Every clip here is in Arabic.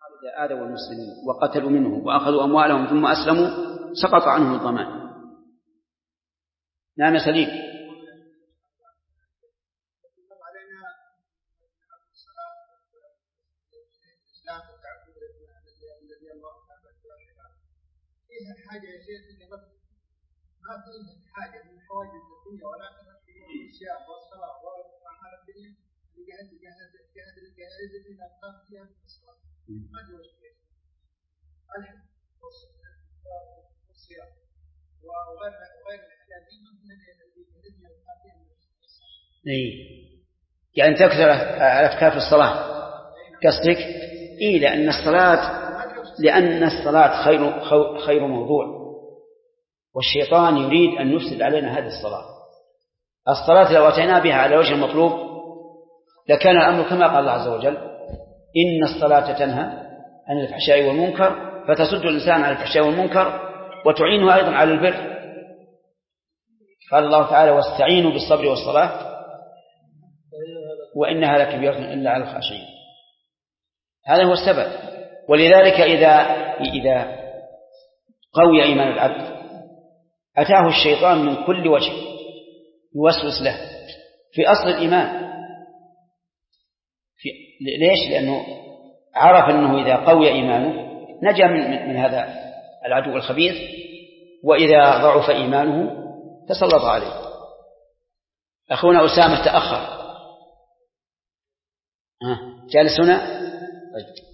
إذا آذوا المسلمين وقتلوا منهم وأخذوا أموالهم ثم أسلموا سقط عنهم الضمان. نعم يا سليم. حاجة يا شيخ ما فيها حاجة من حواجز الدنيا ولا في الشام والصلاة ومحال الدنيا جهاد الجائزة إلى أقام فيها من الصلاة ما جوز فيها الحج والصيام وغير الحاجات دي من الذي يقام فيها من الصلاة. يعني تكثر الأفكار في الصلاة قصدك؟ لأن الصلاة خير موضوع، والشيطان يريد أن يفسد علينا هذه الصلاة لو أتينا بها على وجه المطلوب لكان الأمر كما قال الله عز وجل: إن الصلاة تنهى عن الفحشاء والمنكر، فتسد الإنسان عن الفحشاء والمنكر وتعينه أيضا على البر. قال الله تعالى: واستعينوا بالصبر والصلاة وإنها لكبيرة إلا على الخاشعين. هذا هو السبب. ولذلك إذا قوي إيمان العبد أتاه الشيطان من كل وجه يوسوس له في أصل الإيمان. ليش؟ لأنه عرف أنه إذا قوي إيمانه نجا من هذا العدو الخبيث، وإذا ضعف إيمانه تسلط عليه. أخونا أسامة تأخر. جالس هنا؟ طيب.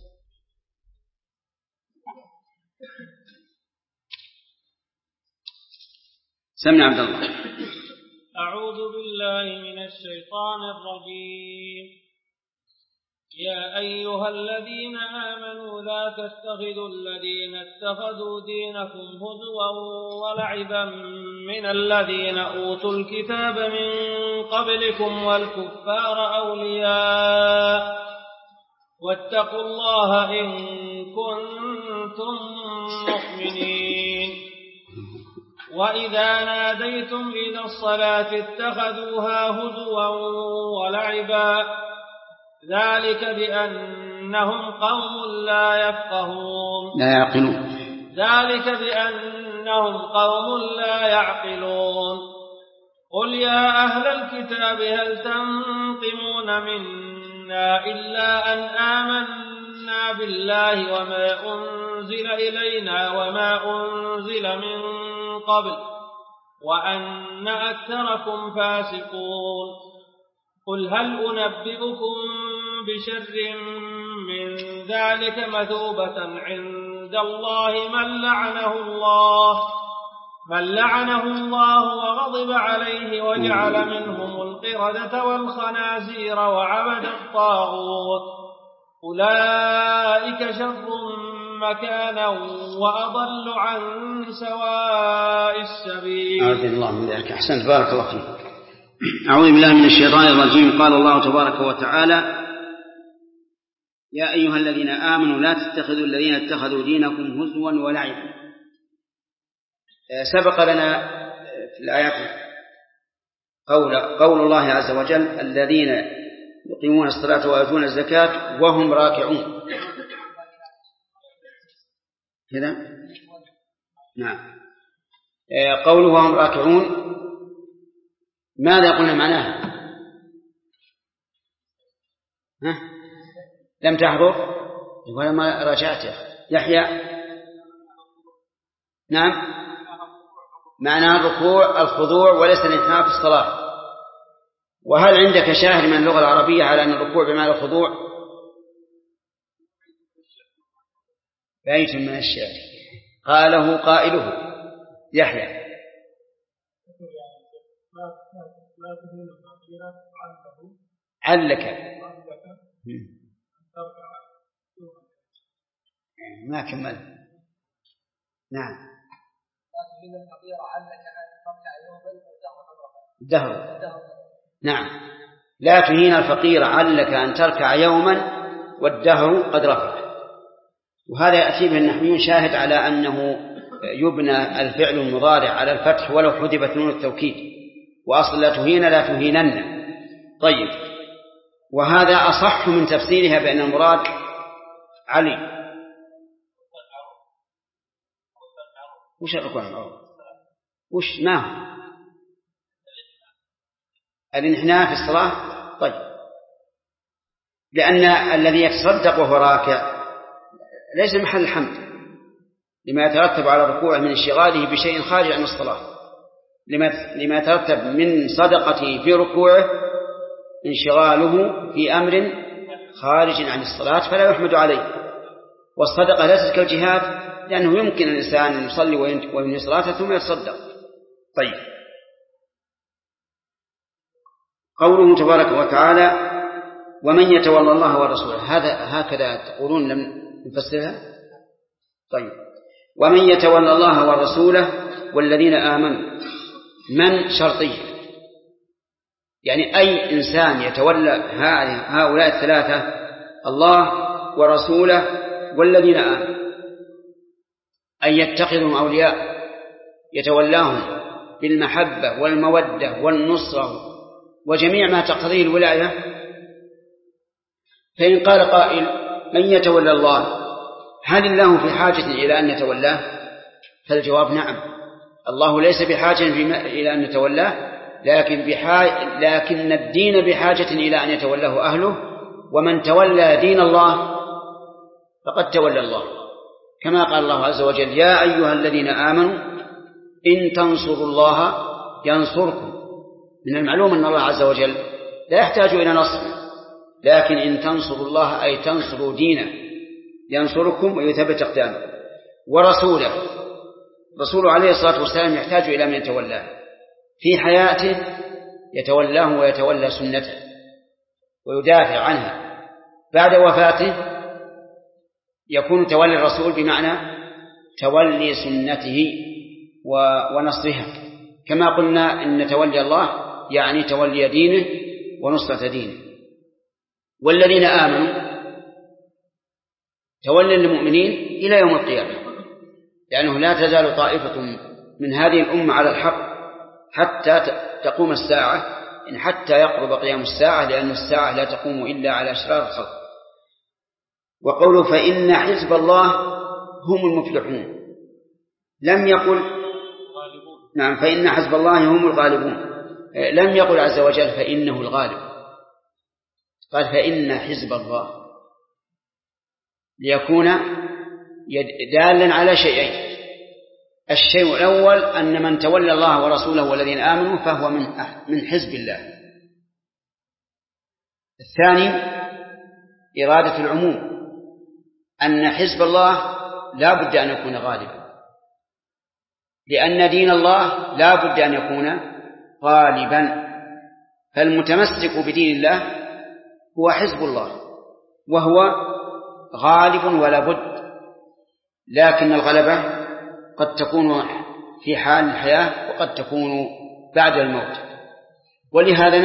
سمع عبد الله. أعوذ بالله من الشيطان الرجيم. يا أيها الذين آمنوا لا تتخذوا الذين اتخذوا دينكم هزوا ولعبا من الذين أوتوا الكتاب من قبلكم والكفار أولياء واتقوا الله إن كنتم مؤمنين. وإذا ناديتم إلى الصلاة اتخذوها هزوا ولعبا ذلك بأنهم قوم لا يفقهون. قل يا أهل الكتاب هل تنقمون منا إلا أن آمنا بالله وما أنزل إلينا وما أنزل من قبل وأن أكثركم فاسقون. قل هل أنبئكم بشر من ذلك مثوبة عند الله من لعنه الله وغضب عليه وجعل منهم القردة والخنازير وعبد الطاغوت أولئك شر مكانا وأضل عن سواء السبيل. أعوذ الله من ذلك. أحسنت، بارك الله فيك. أعوذ بالله من الشيطان الرجيم. قال الله تبارك وتعالى: يا أيها الذين آمنوا لا تتخذوا الذين اتخذوا دينكم هزوا ولعبا. سبق لنا في الآيات قول الله عز وجل: الذين يقيمون الصلاة ويؤتون الزكاة وهم راكعون. كذا؟ نعم. قوله وهم راكعون ماذا قلنا معناها؟ لم تحضر ولا ما راجعته يحيى؟ نعم، معنى الركوع الخضوع وليس الانحناء في الصلاة. وهل عندك شاهد من اللغة العربية على أن الركوع بمعنى الخضوع؟ بيت من الشعر قاله قائله يحيى. علك ما كمل. نعم. دهر. نعم، لا تهين الفقير علك أن تركع يوما والدهر قد رفع. وهذا يأتي به النحويون شاهد على أنه يبنى الفعل المضارع على الفتح ولو حذفت نون التوكيد، وأصل لا تهين لا تهينن. طيب، وهذا أصح من تفسيرها بأن المراد علي وش الركوع؟ وش ما هو الانحناء في الصلاة؟ طيب، لأن الذي يتصدق وهو راكع ليس محل الحمد لما يترتب على ركوعه من انشغاله بشيء خارج عن الصلاة، لما يترتب من صدقته في ركوعه انشغاله في أمر خارج عن الصلاة فلا يحمد عليه. والصدقة ليست كالجهاد، لأنه يمكن الإنسان أن يصلي وينهي صلاته ثم يتصدق. طيب، قوله تبارك وتعالى ومن يتولى الله ورسوله، هكذا تقولون لم نفسرها؟ طيب، ومن يتولى الله ورسوله والذين آمنوا، من شرطيه، يعني أي إنسان يتولى هؤلاء الثلاثة، الله ورسوله والذين آمنوا، أن يتخذهم أولياء يتولاهم بالمحبة والمودة والنصرة وجميع ما تقتضيه الولاية. فإن قال قائل من يتولى الله، هل الله في حاجة إلى أن نتولاه؟ فالجواب نعم، الله ليس بحاجة إلى أن نتولاه، لكن الدين بحاجة إلى أن يتولاه أهله، ومن تولى دين الله فقد تولى الله، كما قال الله عز وجل يا أيها الذين آمنوا إن تنصروا الله ينصركم. من المعلوم أن الله عز وجل لا يحتاج إلى نصر، لكن إن تنصروا الله أي تنصروا دينه ينصركم ويثبت أقدامكم. ورسوله، رسوله عليه الصلاة والسلام يحتاج إلى من يتولاه في حياته، يتولاه ويتولى سنته ويدافع عنها. بعد وفاته يكون تولي الرسول بمعنى تولي سنته ونصرها، كما قلنا إن تولي الله يعني تولي دينه ونصرة دينه. والذين آمنوا تولي المؤمنين إلى يوم القيامة، لأنه لا تزال طائفة من هذه الأمة على الحق حتى تقوم الساعة، إن حتى يقرب قيام الساعة، لأن الساعة لا تقوم إلا على أشرار الخلق. وقوله فإن حزب الله هم المفلحون، لم يقل نعم فإن حزب الله هم الغالبون، لم يقل عز وجل فإنه الغالب، قال فإن حزب الله، ليكون دالا على شيئين. الشيء الأول أن من تولى الله ورسوله والذين آمنوا فهو من حزب الله. الثاني إرادة العموم، أن حزب الله لا بد أن يكون غالبا، لأن دين الله لا بد أن يكون غالبا. فالمتمسك بدين الله هو حزب الله، وهو غالب ولا بد، لكن الغلبة قد تكون في حال الحياة وقد تكون بعد الموت. ولهذا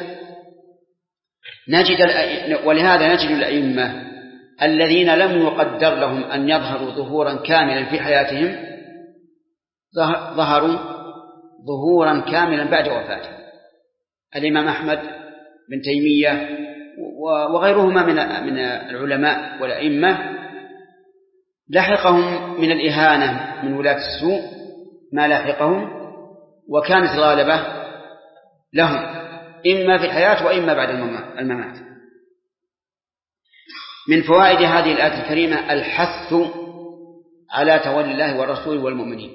نجد الأئمة الذين لم يقدر لهم أن يظهروا ظهورا كاملا في حياتهم ظهروا ظهورا كاملا بعد وفاتهم. الإمام أحمد بن تيمية وغيرهما من العلماء والأئمة لحقهم من الإهانة من ولاة السوء ما لحقهم، وكانت الغالبة لهم إما في الحياة وإما بعد الممات. من فوائد هذه الآية الكريمة الحث على تولي الله والرسول والمؤمنين،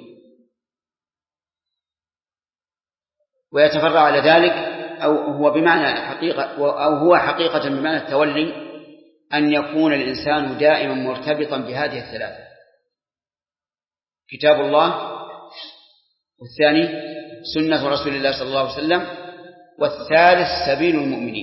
ويتفرع على ذلك هو حقيقة بمعنى التولي أن يكون الإنسان دائما مرتبطا بهذه الثلاثة: كتاب الله، والثاني سنة رسول الله صلى الله عليه وسلم، والثالث سبيل المؤمنين.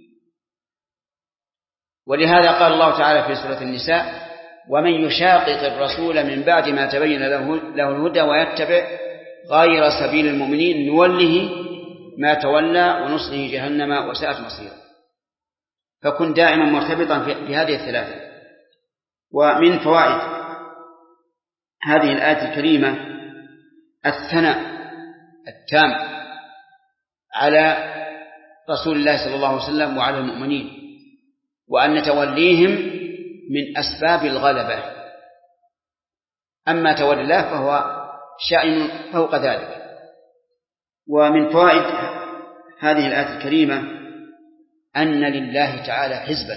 ولهذا قال الله تعالى في سورة النساء: ومن يشاقق الرسول من بعد ما تبين له الهدى ويتبع غير سبيل المؤمنين نوله ما تولى ونصله جهنم وساءت مصيرا. فكن دائما مرتبطا بهذه الثلاثة. ومن فوائد هذه الآية الكريمة الثناء التام على رسول الله صلى الله عليه وسلم وعلى المؤمنين، وأن توليهم من أسباب الغلبة. أما تولي الله فهو شأن فوق ذلك. ومن فوائد هذه الآية الكريمة أن لله تعالى حزبا،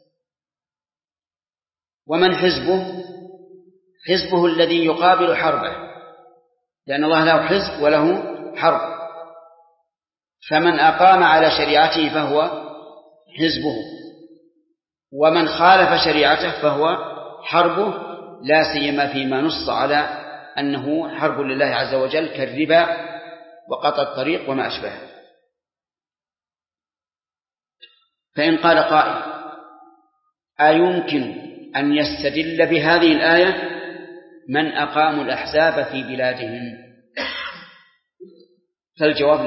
ومن حزبه؟ حزبه الذي يقابل حربه، لأن الله له حزب وله حرب، فمن أقام على شريعته فهو حزبه، ومن خالف شريعته فهو حربه، لا سيما فيما نص على أنه حرب لله عز وجل كالربا وقطع الطريق وما أشبهه. فإن قال قائل: أيمكن أن يستدل بهذه الآية من أقاموا الأحزاب في بلادهم؟ فالجواب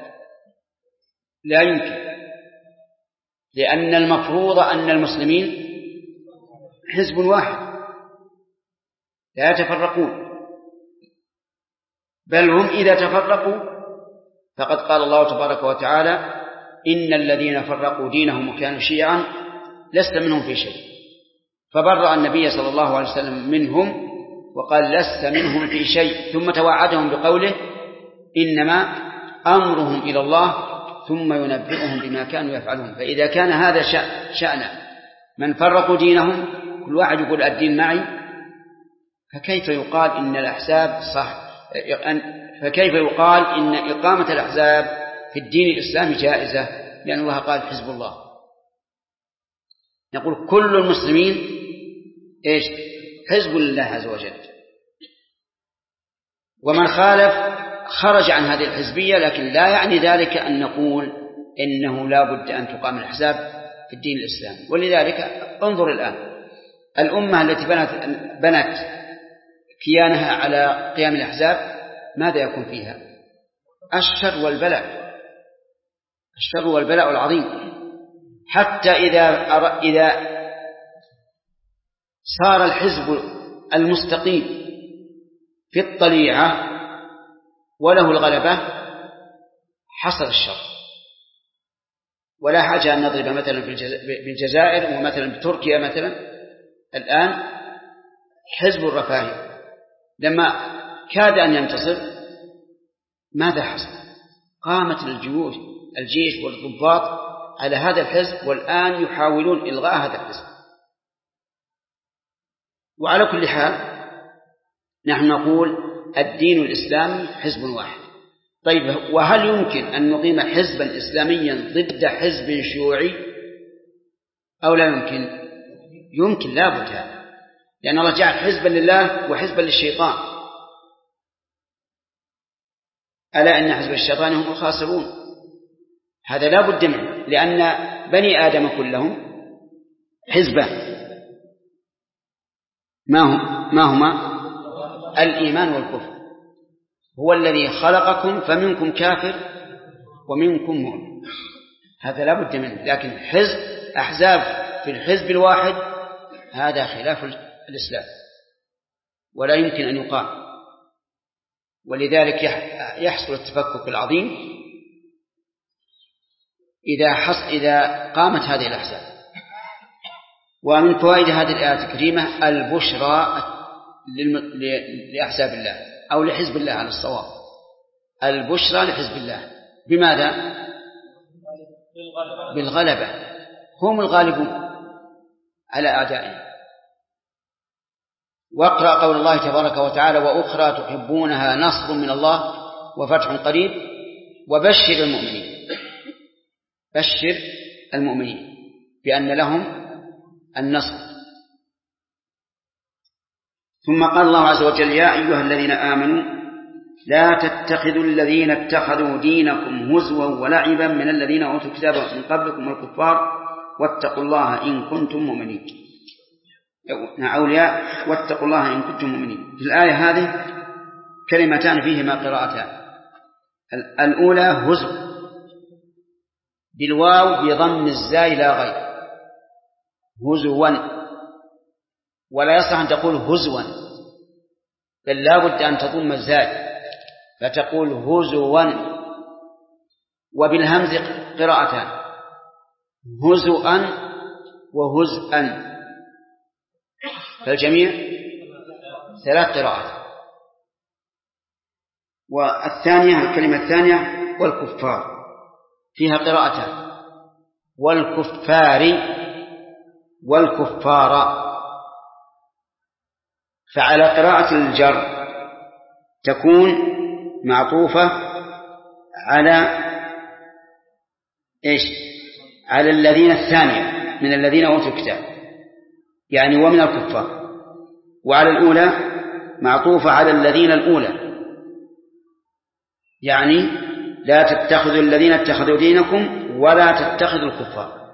لا يمكن، لأن المفروض أن المسلمين حزب واحد لا يتفرقون، بل هم إذا تفرقوا فقد قال الله تبارك وتعالى: إن الذين فرقوا دينهم وكانوا شيعا لست منهم في شيء، فبرأ النبي صلى الله عليه وسلم منهم وقال: لست منهم في شيء، ثم توعدهم بقوله: إنما أمرهم إلى الله ثم ينبئهم بما كانوا يفعلون. فإذا كان هذا شأن من فرقوا دينهم، كل واحد يقول الدين معي، فكيف يقال إن الأحزاب صح؟ فكيف يقال إن إقامة الأحزاب في الدين الإسلامي جائزة؟ لأن الله قال: حزب الله. نقول كل المسلمين إيش؟ حزب لله عز وجل، ومن خالف خرج عن هذه الحزبية، لكن لا يعني ذلك أن نقول إنه لا بد أن تقام الأحزاب في الدين الإسلامي. ولذلك انظر الآن الأمة التي بنت كيانها على قيام الأحزاب، ماذا يكون فيها؟ الشر والبلاء العظيم، حتى إذا صار الحزب المستقيم في الطليعة وله الغلبة حصل الشر. ولا حاجة أن نضرب مثلا بالجزائر ومثلا بتركيا مثلا. الآن حزب الرفاهي لما كاد أن ينتصر ماذا حصل؟ قامت الجيش والضباط على هذا الحزب، والآن يحاولون إلغاء هذا الحزب. وعلى كل حال نحن نقول الدين الإسلامي حزب واحد. طيب، وهل يمكن أن نقيم حزبا إسلاميا ضد حزب شيوعي أو لا يمكن؟ يمكن، لا بد هذا، لأن الله جعل حزبا لله وحزبا للشيطان. ألا إن حزب الشيطان هم الخاسرون. هذا لا بد منه، لأن بني آدم كلهم حزبان، ما هما؟ الإيمان والكفر. هو الذي خلقكم فمنكم كافر ومنكم مؤمن، هذا لا بد منه. لكن أحزاب في الحزب الواحد هذا خلاف الإسلام ولا يمكن أن يقام. ولذلك يحصل التفكك العظيم إذا قامت هذه الأحزاب. ومن فوائد هذه الآية الكريمة البشرى لأحزاب الله أو لحزب الله على الصواب، البشرى لحزب الله. بماذا؟ بالغلبة، هم الغالبون على أعدائهم. واقرأ قول الله تبارك وتعالى: وأخرى تحبونها نصر من الله وفتح قريب وبشر المؤمنين. بشر المؤمنين بأن لهم النصر. ثم قال الله عز وجل: يا أيها الذين آمنوا لا تتخذوا الذين اتخذوا دينكم هزوا ولعبا من الذين أوتوا الكتاب من قبلكم والكفار واتقوا الله إن كنتم مؤمنين. أولياء واتقوا الله إن كنتم مؤمنين. في الآية هذه كلمتان فيهما قراءتان. الأولى هزو بالواو بضم الزاي لا غير، هزوا، ولا يصح أن تقول هزوا، بل لا بد أن تضم الزاي فتقول هزوا. وبالهمز قراءتان، هزؤا وهزءا، فالجميع 3 قراءات. والثانية الكلمة الثانية والكفار فيها قراءتان، والكفار والكفار. فعلى قراءة الجر تكون معطوفة على إيش؟ على الذين الثانية من الذين أوتوا الكتاب، يعني ومن الكفار. وعلى الأولى معطوفة على الذين الأولى، يعني لا تتخذوا الذين اتخذوا دينكم ولا تتخذوا الكفار.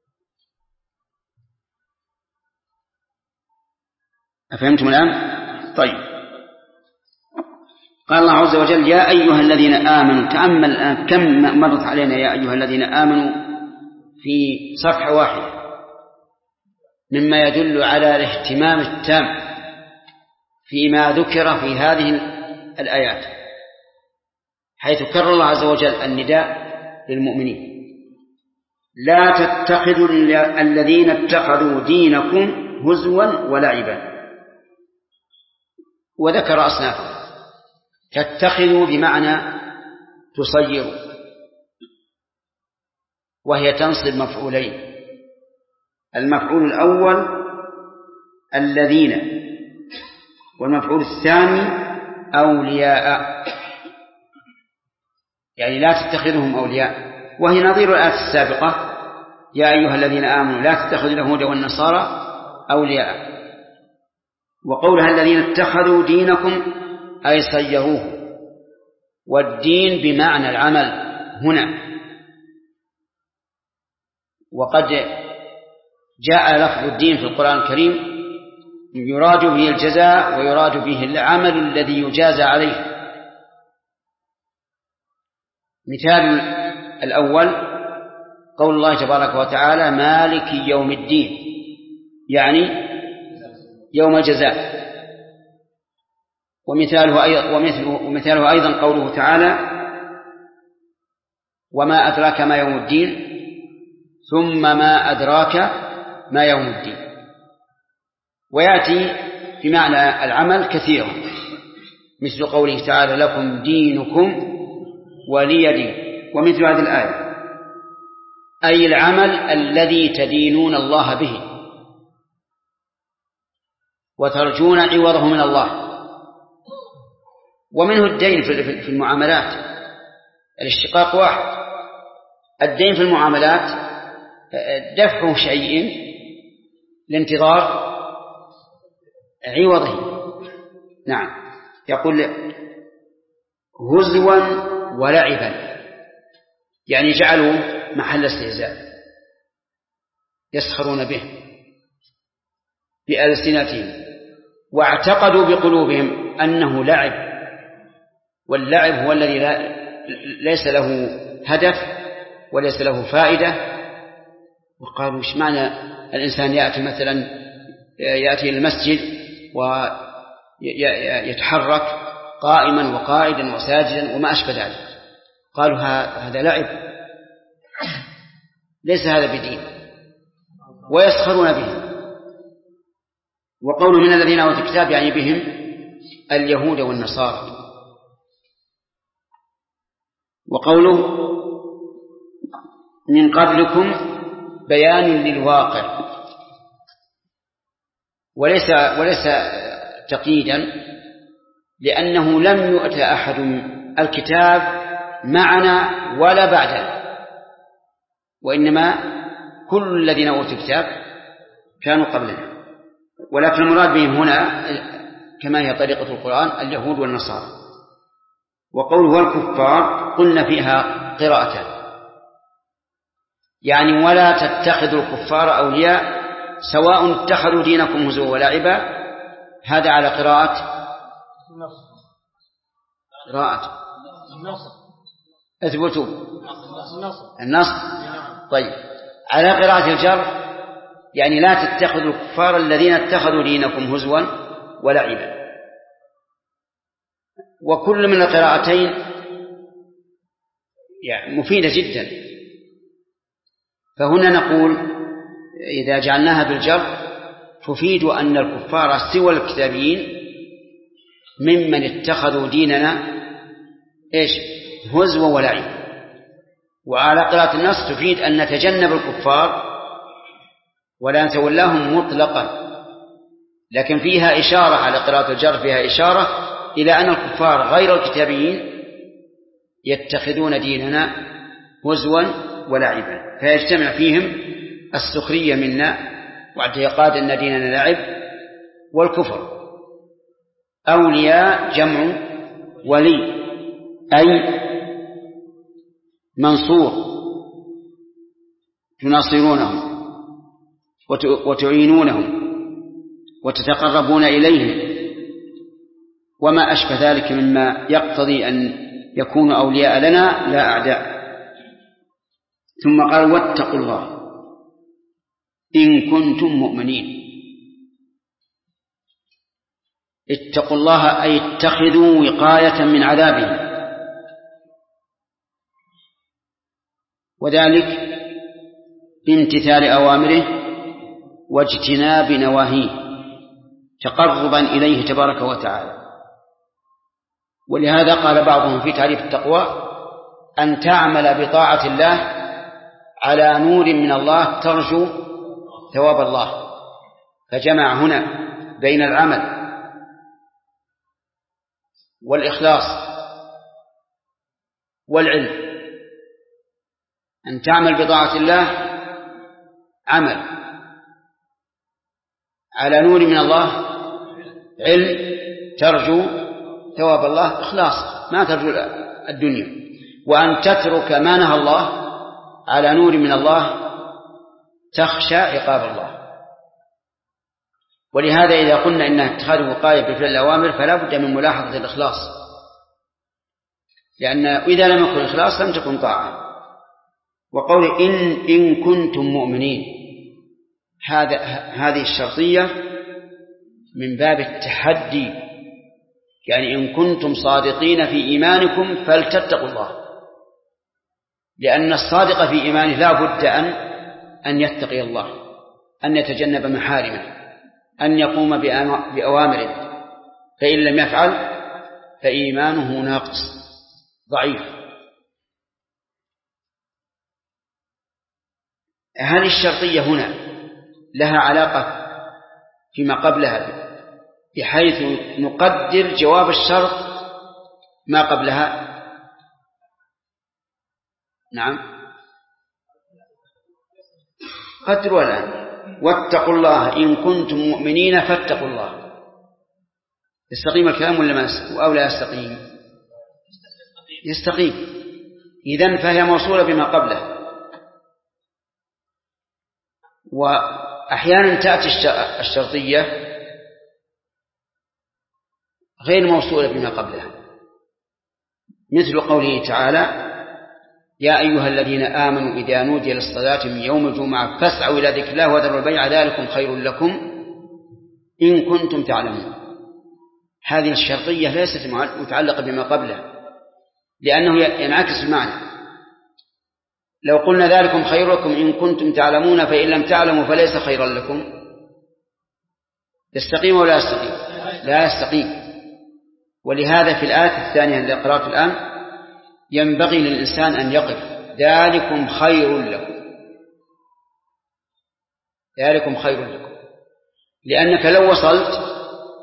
أفهمتم الآن؟ طيب. قال الله عز وجل يا أيها الذين آمنوا. تأمل الآن كم مرت علينا يا أيها الذين آمنوا في صفحة واحدة، مما يدل على الاهتمام التام فيما ذكر في هذه الآيات، حيث كرر الله عز وجل النداء للمؤمنين لا تتخذوا الذين اتخذوا دينكم هزوا ولعبا، وذكر أصنافا. تتخذوا بمعنى تصيروا، وهي تنصب مفعولين. المفعول الأول الذين، والمفعول الثاني أولياء، يعني لا تتخذهم أولياء، وهي نظير الآية السابقة يا أيها الذين آمنوا لا تتخذوا اليهود والنصارى أولياء. وقولها الذين اتخذوا دينكم أي صيروه، والدين بمعنى العمل هنا. وقد جاء لفظ الدين في القرآن الكريم يراد به الجزاء ويراد به العمل الذي يجازى عليه. مثال الأول قول الله تبارك وتعالى مالك يوم الدين، يعني يوم الجزاء. ومثاله أيضا قوله تعالى وما أدراك ما يوم الدين ثم ما أدراك ما يوم الدين. ويأتي في معنى العمل كثيرا، مثل قوله تعالى لكم دينكم ولي دين. ومثل هذه الآية أي العمل الذي تدينون الله به وترجون عوضه من الله. ومنه الدين في المعاملات، الاشتقاق واحد. الدين في المعاملات دفع شيء لانتظار عوضه. نعم، يقول هزوا ولعبا، يعني جعلوا محل استهزاء يسخرون به بألسنتهم، واعتقدوا بقلوبهم أنه لعب، واللعب هو الذي ليس له هدف وليس له فائدة. وقالوا ايش معنى الإنسان يأتي مثلا يأتي المسجد ويتحرك قائما وقائدا وساجدا وما أشبه ذلك. قالوا هذا لعب، ليس هذا بدين، ويسخرون به. وقولوا من الذين أوتوا الكتاب يعني بهم اليهود والنصارى. وقوله من قبلكم بيان للواقع، وليس تقييدا، لأنه لم يؤت أحد الكتاب معنا ولا بعدنا، وإنما كل الذين أوتوا الكتاب كانوا قبلنا. ولكن المراد بهم هنا كما هي طريقة القرآن اليهود والنصارى. وقوله والكفار قلنا فيها قراءتان، يعني ولا تتخذوا الكفار أولياء سواء اتخذوا دينكم هزوا ولعبا. هذا على قراءة اثبتوا النص. طيب، على قراءة الجر يعني لا تتخذوا الكفار الذين اتخذوا دينكم هزوا ولعبا. وكل من القراءتين يعني مفيدة جدا. فهنا نقول إذا جعلناها بالجر تفيد أن الكفار سوى الكتابيين ممن اتخذوا ديننا إيش؟ هزوا ولعب. وعلى قراءة النص تفيد أن نتجنب الكفار ولا نتولاهم مطلقا، لكن فيها إشارة على قراءة الجر، فيها إشارة إلى أن الكفار غير الكتابيين يتخذون ديننا هزوا ولعبا، فيجتمع فيهم السخرية منا واعتقاد أن ديننا لعب والكفر. أولياء جمع ولي، أي منصور، تناصرونهم وتعينونهم وتتقربون إليهم وما أشبه ذلك مما يقتضي أن يكونوا أولياء لنا لا أعداء. ثم قال واتقوا الله إن كنتم مؤمنين. اتقوا الله أي اتخذوا وقاية من عذابه، وذلك بامتثال أوامره واجتناب نواهيه تقربا إليه تبارك وتعالى. ولهذا قال بعضهم في تعريف التقوى أن تعمل بطاعة الله على نور من الله ترجو ثواب الله، فجمع هنا بين العمل والإخلاص والعلم. أن تعمل بطاعة الله عمل، على نور من الله علم، ترجو ثواب الله إخلاص ما ترجو الدنيا. وأن تترك ما نهى الله على نور من الله تخشى عقاب الله. ولهذا إذا قلنا إن اتخاذ وقاية بفعل الأوامر فلا بد من ملاحظة الإخلاص، لأن إذا لم يكن إخلاص لم تكن طاعة. وقول إن كنتم مؤمنين، هذه الشرطية من باب التحدي، يعني إن كنتم صادقين في إيمانكم فلتتقوا الله، لأن الصادق في إيمانه لا بد أن يتقي الله، أن يتجنب محارمه، أن يقوم بأوامره، فإن لم يفعل فإيمانه ناقص ضعيف. هل الشرطية هنا لها علاقة فيما قبلها بحيث نقدر جواب الشرط ما قبلها؟ نعم قدروا الآن واتقوا الله إن كنتم مؤمنين فاتقوا الله. يستقيم الكلام أو لا يستقيم؟ يستقيم. إذن فهي موصولة بما قبله. وأحيانا تأتي الشرطية غير موصولة بما قبلها، مثل قوله تعالى يا أيها الذين آمنوا إذا نودي للصلاة من يوم الجمعة فاسعوا إلى ذكر الله وذروا البيع ذلكم خير لكم إن كنتم تعلمون. هذه الشرطية ليست متعلقة بما قبلها، لأنه ينعكس المعنى. لو قلنا ذلكم خير لكم إن كنتم تعلمون فإن لم تعلموا فليس خيرا لكم، يستقيم ولا يستقيم؟ لا يستقيم. ولهذا في الآية الثانية التي قرأت الآن ينبغي للإنسان أن يقف ذلكم خير لكم، ذلكم خير لكم، لأنك لو وصلت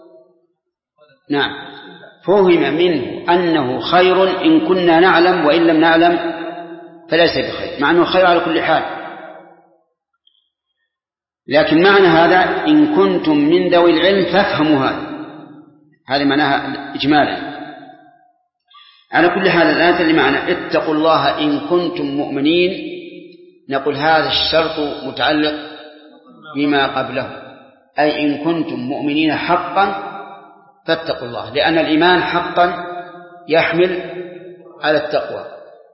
نعم فهم منه أنه خير إن كنا نعلم، وإن لم نعلم فليس بخير، مع أنه خير على كل حال. لكن معنى هذا إن كنتم من ذوي العلم فافهموا هذا معناها إجمالا. على كل حال الآية اللي معنا اتقوا الله إن كنتم مؤمنين، نقول هذا الشرط متعلق بما قبله، أي إن كنتم مؤمنين حقا فاتقوا الله، لأن الإيمان حقا يحمل على التقوى.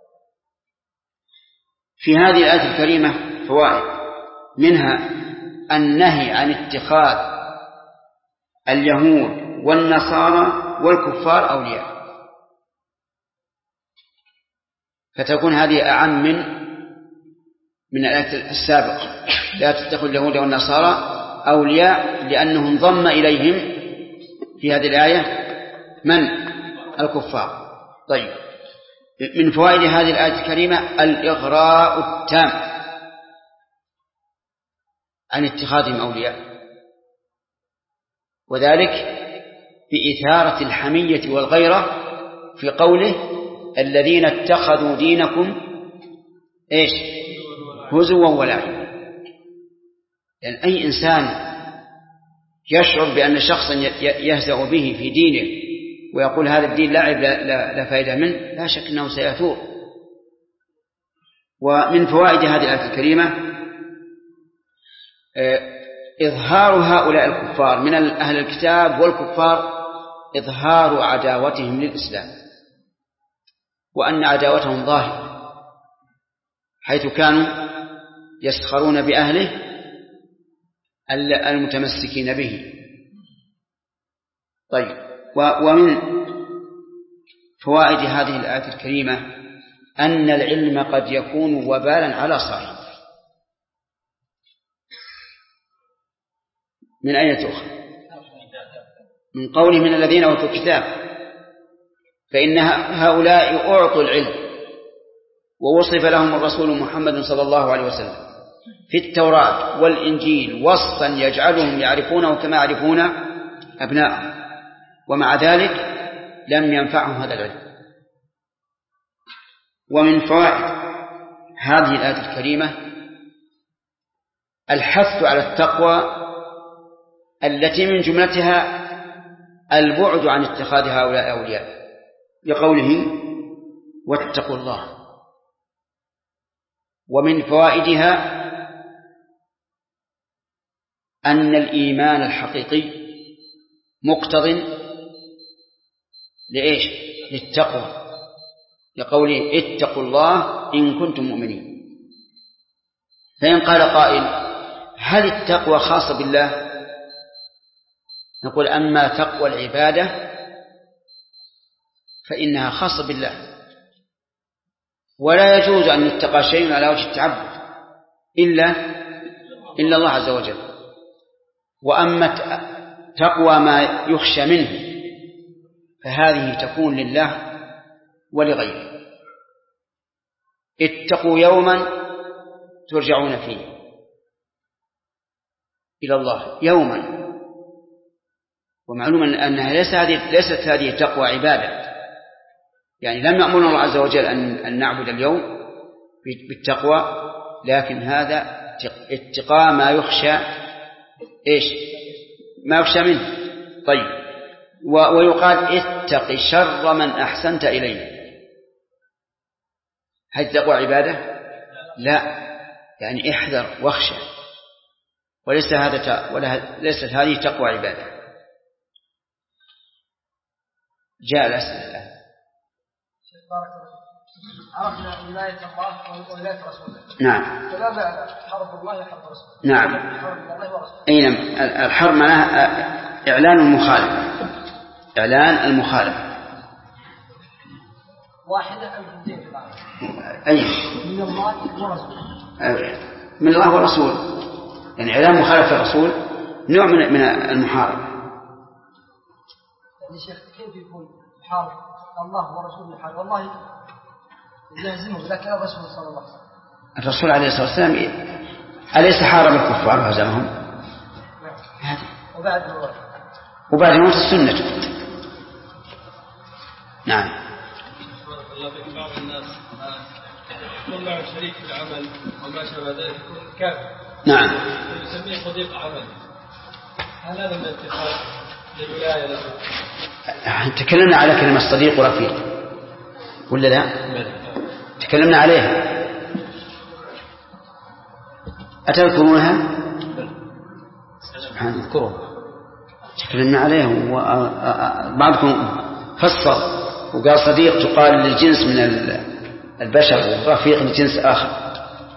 في هذه الآية الكريمة فوائد، منها النهي عن اتخاذ اليهود والنصارى والكفار أولياء، فتكون هذه أعم من الآية السابقة لا تتخذ اليهود والنصارى أولياء، لأنه انضم إليهم في هذه الآية من؟ الكفار. طيب من فوائد هذه الآية الكريمة الإغراء التام عن اتخاذهم أولياء، وذلك بإثارة الحمية والغيرة في قوله الذين اتخذوا دينكم إيش هزوا ولعبا. يعني أي إنسان يشعر بأن شخصا يهزأ به في دينه ويقول هذا الدين لعب لا فائدة منه، لا شك أنه سيثور. ومن فوائد هذه الآية الكريمة إظهار هؤلاء الكفار من أهل الكتاب والكفار إظهار عداوتهم للإسلام، وأن عداوتهم ظاهرة، حيث كانوا يسخرون بأهله المتمسكين به. طيب، ومن فوائد هذه الآية الكريمة أن العلم قد يكون وبالا على صاحبه. من أين تؤخذ؟ من قوله من الذين أوتوا الكتاب، فإن هؤلاء أعطوا العلم ووصف لهم الرسول محمد صلى الله عليه وسلم في التوراة والإنجيل وصفا يجعلهم يعرفونه كما يعرفون أبناءهم، ومع ذلك لم ينفعهم هذا العلم. ومن فوائد هذه الآية الكريمة الحث على التقوى التي من جملتها البعد عن اتخاذ هؤلاء أولياء، لقوله واتقوا الله. ومن فوائدها أن الإيمان الحقيقي مقتضٍ لإيش؟ للتقوى، لقوله اتقوا الله إن كنتم مؤمنين. فإن قال قائل هل التقوى خاصة بالله؟ نقول أما تقوى العبادة فإنها خاصة بالله، ولا يجوز أن يتقى شيء على وجه التعبد إلا الله عز وجل. وأما تقوى ما يخشى منه فهذه تكون لله ولغيره. اتقوا يوما ترجعون فيه إلى الله، يوما. ومعلوم أنها ليست هذه تقوى عبادة، يعني لم يأمرنا الله عز وجل أن نعبد اليوم بالتقوى، لكن هذا اتقاء ما يخشى إيش؟ ما يخشى منه. طيب، ويقال اتق شر من أحسنت إليه. هل تقوى عبادة؟ لا، يعني احذر واخشى، ليست هذه تقوى عبادة. جاء الأسئلة الآن. عرفنا ولاية الله وولاية رسوله. نعم. فماذا حرب الله وحرب رسوله؟ نعم. أي نعم. الحرب معناها إعلان المخالفة، إعلان المخالفة. واحدة أم اثنتين؟ أي من الله ورسوله. من الله ورسوله، يعني إعلان مخالفة الرسول نوع من المحاربة. يعني شيخ كيف يكون محارب الله ورسوله محارب؟ والله يهزمه، لكن الرسول صلى الله عليه وسلم، الرسول عليه الصلاة والسلام أليس حارب الكفار وهزمهم؟ وبعد موت السنة. نعم. الله في بعض الناس يكون معه شريك في العمل وما شابه ذلك يكون كافر. نعم. يسميه صديق عمل. هل هذا من اتخاذ للولاية له؟ تكلمنا على كلمة صديق ورفيق ولا لا؟ تكلمنا عليها، أتذكرونها؟ سبحان اذكروا. تكلمنا عليها، وبعضكم فصل وقال صديق تقال للجنس من البشر، ورفيق لجنس آخر.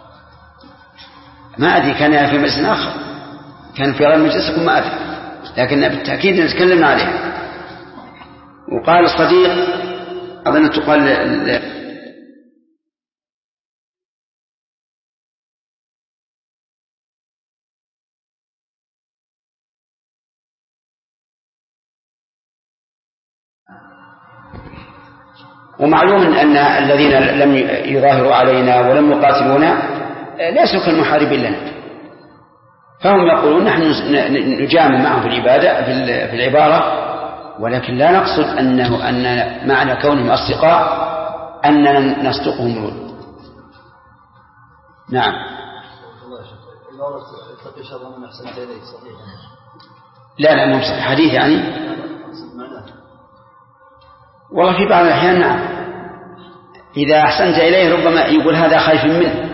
ما أدري كان في مجلس آخر، كان في غير مجلسكم ما أدري، لكن بالتأكيد نتكلمنا عليها. وقال الصديق أظن تقال ومعلوم أن الذين لم يظاهروا علينا ولم يقاتلونا ليسوا كالمحاربين لنا، فهم يقولون نحن نجامل معهم في العبادة في العبارة، ولكن لا نقصد أن معنى كونهم أصدقاء أننا نصدقهم الود. نعم. لا مو صحيح حديث يعني. والله في بعض الأحيان نعم، إذا أحسنت إليه ربما يقول هذا خايف منه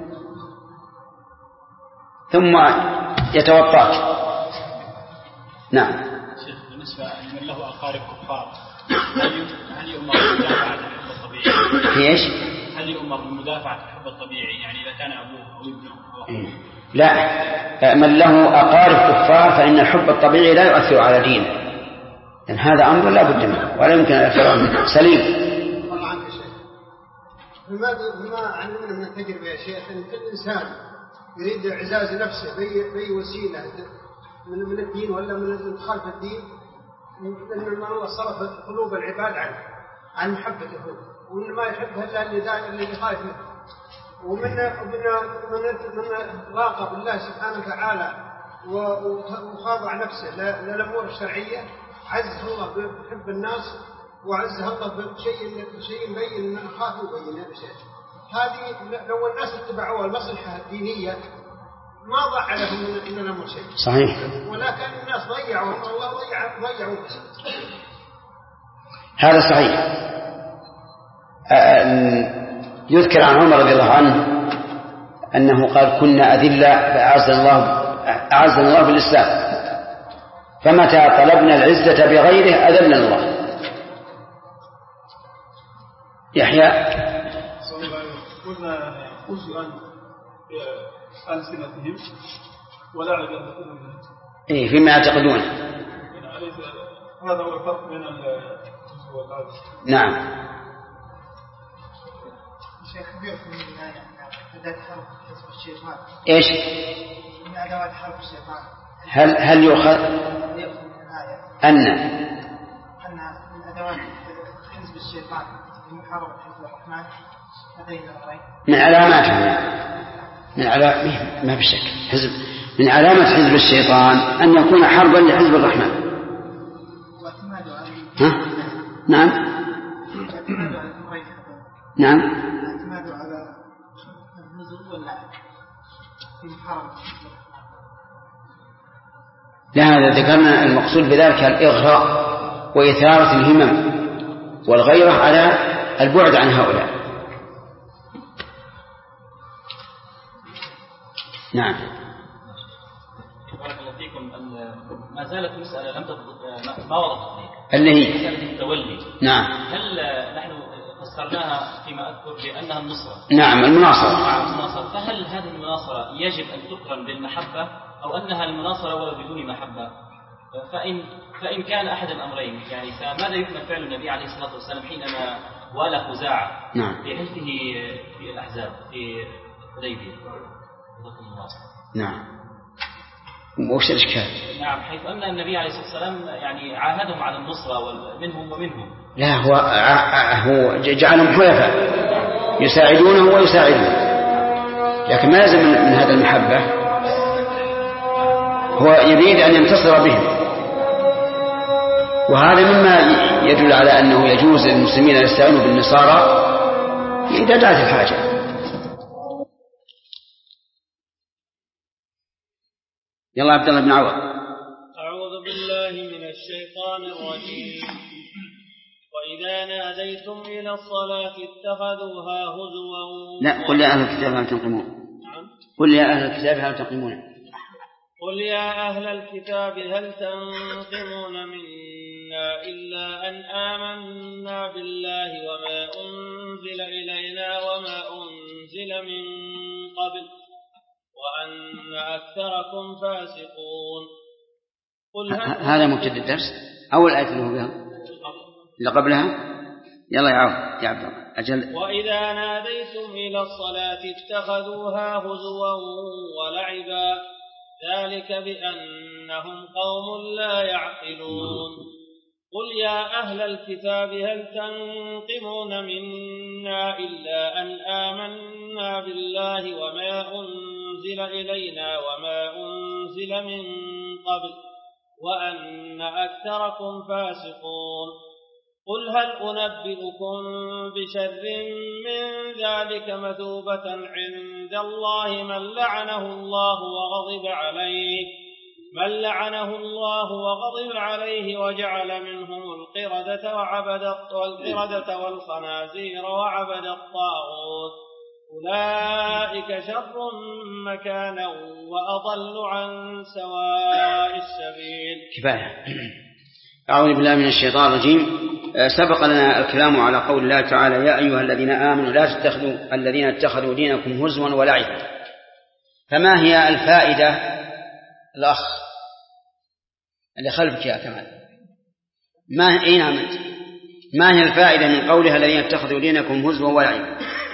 ثم يتوطاك. نعم. شيخ بالنسبة لمن له أقارب كفار هل يؤمر بمدافعة الحب الطبيعي؟ في إيش؟ هل يؤمر بمدافعة الحب الطبيعي يعني إذا كان أبوه أو ابنه أو أخوه؟ لا، من له أقارب كفار فإن الحب الطبيعي لا يؤثر على دينه، لأن هذا أمر لا بد منه ولا يمكن أن يؤثر منه. سليم. الله عنك يا شيخ، بما علمنا من التجربة يا شيخ أن كل إنسان يريد إعزاز نفسه بأي وسيلة من الدين ولا من خلف الدين، أن الله صرف قلوب العباد عن محبته، وإن ما يحبها إلا الذي خايف منه، ومن راقب الله سبحانه وتعالى وخاضع نفسه للأمور الشرعية، عزه الله بحب الناس وعزه الله بشيء مبين من أخاه وبين هذا الشيء. هذه لو الناس اتبعوا المصلحة الدينية ما ضاع لهم من الأمر شيء. صحيح. ولكن الناس ضيعوا الله ضيعوا هذا صحيح. يذكر عن عمر رضي الله عنه أنه قال كنا أذلة فأعزنا الله بالإسلام، فمتى طلبنا العزة بغيره أذلنا الله. يحيى. قلنا خذوا عن ألسنتهم ولا عبادتهم فيما يعتقدون. هذا هو الفرق بين الجزء والعادة. نعم. شيخ خبركم من أداة حرب حزب الشيطان. إيش؟ من أدوات حرب الشيطان. هل يؤخذ من الآية أن من أدوات حزب الشيطان المحاربة حزب الرحمن هذين الأمرين من علاماته، ما بشك من علامة حزب الشيطان أن يكون حربا لحزب الرحمن. واعتماده على نعم. نعم. اعتماده على النزول ولا في محاربة حزب الرحمن. لا، هذا ذكرنا المقصود بذلك الإغراء وإثارة الهمم والغيرة على البعد عن هؤلاء. نعم. بارك الله فيكم. ما زالت مسألة ما وضحت فيها اللي هي مسألة التولي. نعم. هل نحن فسرناها فيما أذكر بأنها النصرة؟ نعم، المناصرة. فهل هذه المناصرة يجب أن تقرن بالمحبة أو أنها المناصرة ولو بدون محبة؟ فإن كان أحد الأمرين يعني فماذا يكمل فعل النبي عليه الصلاة والسلام حينما والى خزاعة في حلفه في الأحزاب في حديبية؟ نعم. وش الإشكال؟ نعم، حيث أن النبي عليه الصلاة والسلام يعني عاهدهم على النصرة منهم ومنهم. لا، هو جعلهم حلفاء يساعدونه ويساعدونه، لكن ما لازم من هذا المحبة، هو يريد أن ينتصر بهم، وهذا مما يدل على أنه يجوز للمسلمين أن يستعينوا بالنصارى إذا دعت الحاجة. يلا عبد الله بن عوض. أعوذ بالله من الشيطان الرجيم. وإذا ناديتم إلى الصلاة اتخذوها هزوا. لا، قل يا أهل الكتاب هل تنقمون. قل يا أهل الكتاب هل تنقمون. قل يا أهل الكتاب هل تنقمون منا إلا أن آمنا بالله وما أنزل إلينا وما أنزل من قبل وأن أكثركم فاسقون. هذا مبتدأ الدرس أو الآية اللي هو بها اللي قبلها. يلا يا عبد الله أجل. وإذا ناديتم إلى الصلاة اتخذوها هزوا ولعبا ذلك بأنهم قوم لا يعقلون. قل يا أهل الكتاب هل تنقمون منا إلا أن آمنا بالله وما أنزل إلينا وما أنزل من قبل وأن أكثركم فاسقون قل هل أنبئكم بشر من ذلك مثوبة عند الله من لعنه الله وغضب عليه وجعل منهم القردة والخنازير وعبد الطاغوت أولئك شر مكانا وأضل عن سواء السبيل. كفاية. أعوذ بالله من الشيطان الرجيم. سبق لنا الكلام على قول الله تعالى يا أيها الذين آمنوا لا تتخذوا الذين اتخذوا دينكم هزوا ولعبا. فما هي الفائدة الأخ اللي خلفك يا كمال ما هي الفائدة من قولها الذين اتخذوا دينكم هزوا ولعبا؟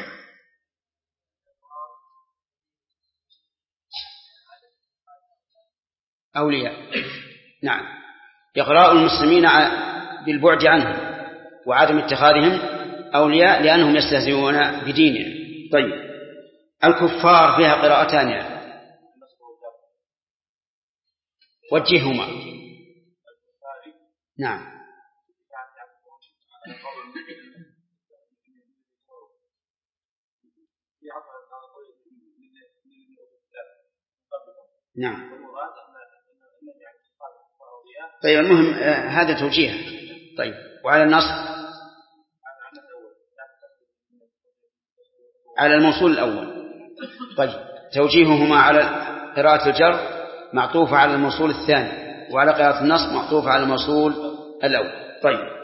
أولياء. نعم، إغراء المسلمين بالبعد عنهم وعدم اتخاذهم أولياء لأنهم يستهزئون بدينهم. طيب، الكفار فيها قراءتان يعني. وجههما. نعم. نعم. طيب، المهم هذا توجيه. طيب، وعلى النص على الموصول الأول. طيب، توجيههما على قراءة الجر معطوفة على الموصول الثاني، وعلى قراءة النص معطوفة على الموصول الأول. طيب،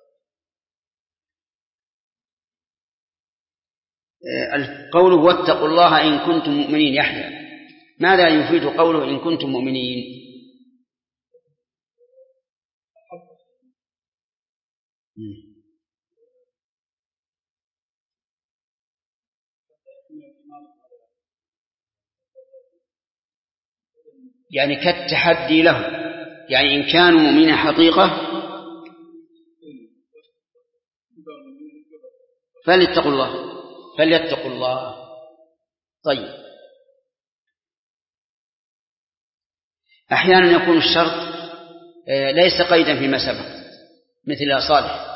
قوله واتقوا الله إن كنتم مؤمنين. يحيى، ماذا يفيد قوله إن كنتم مؤمنين؟ يعني كالتحدي له، يعني إن كانوا مؤمنين حقيقة فليتقوا الله. طيب، أحيانا يكون الشرط ليس قيدا فيما سبق مثل صالح.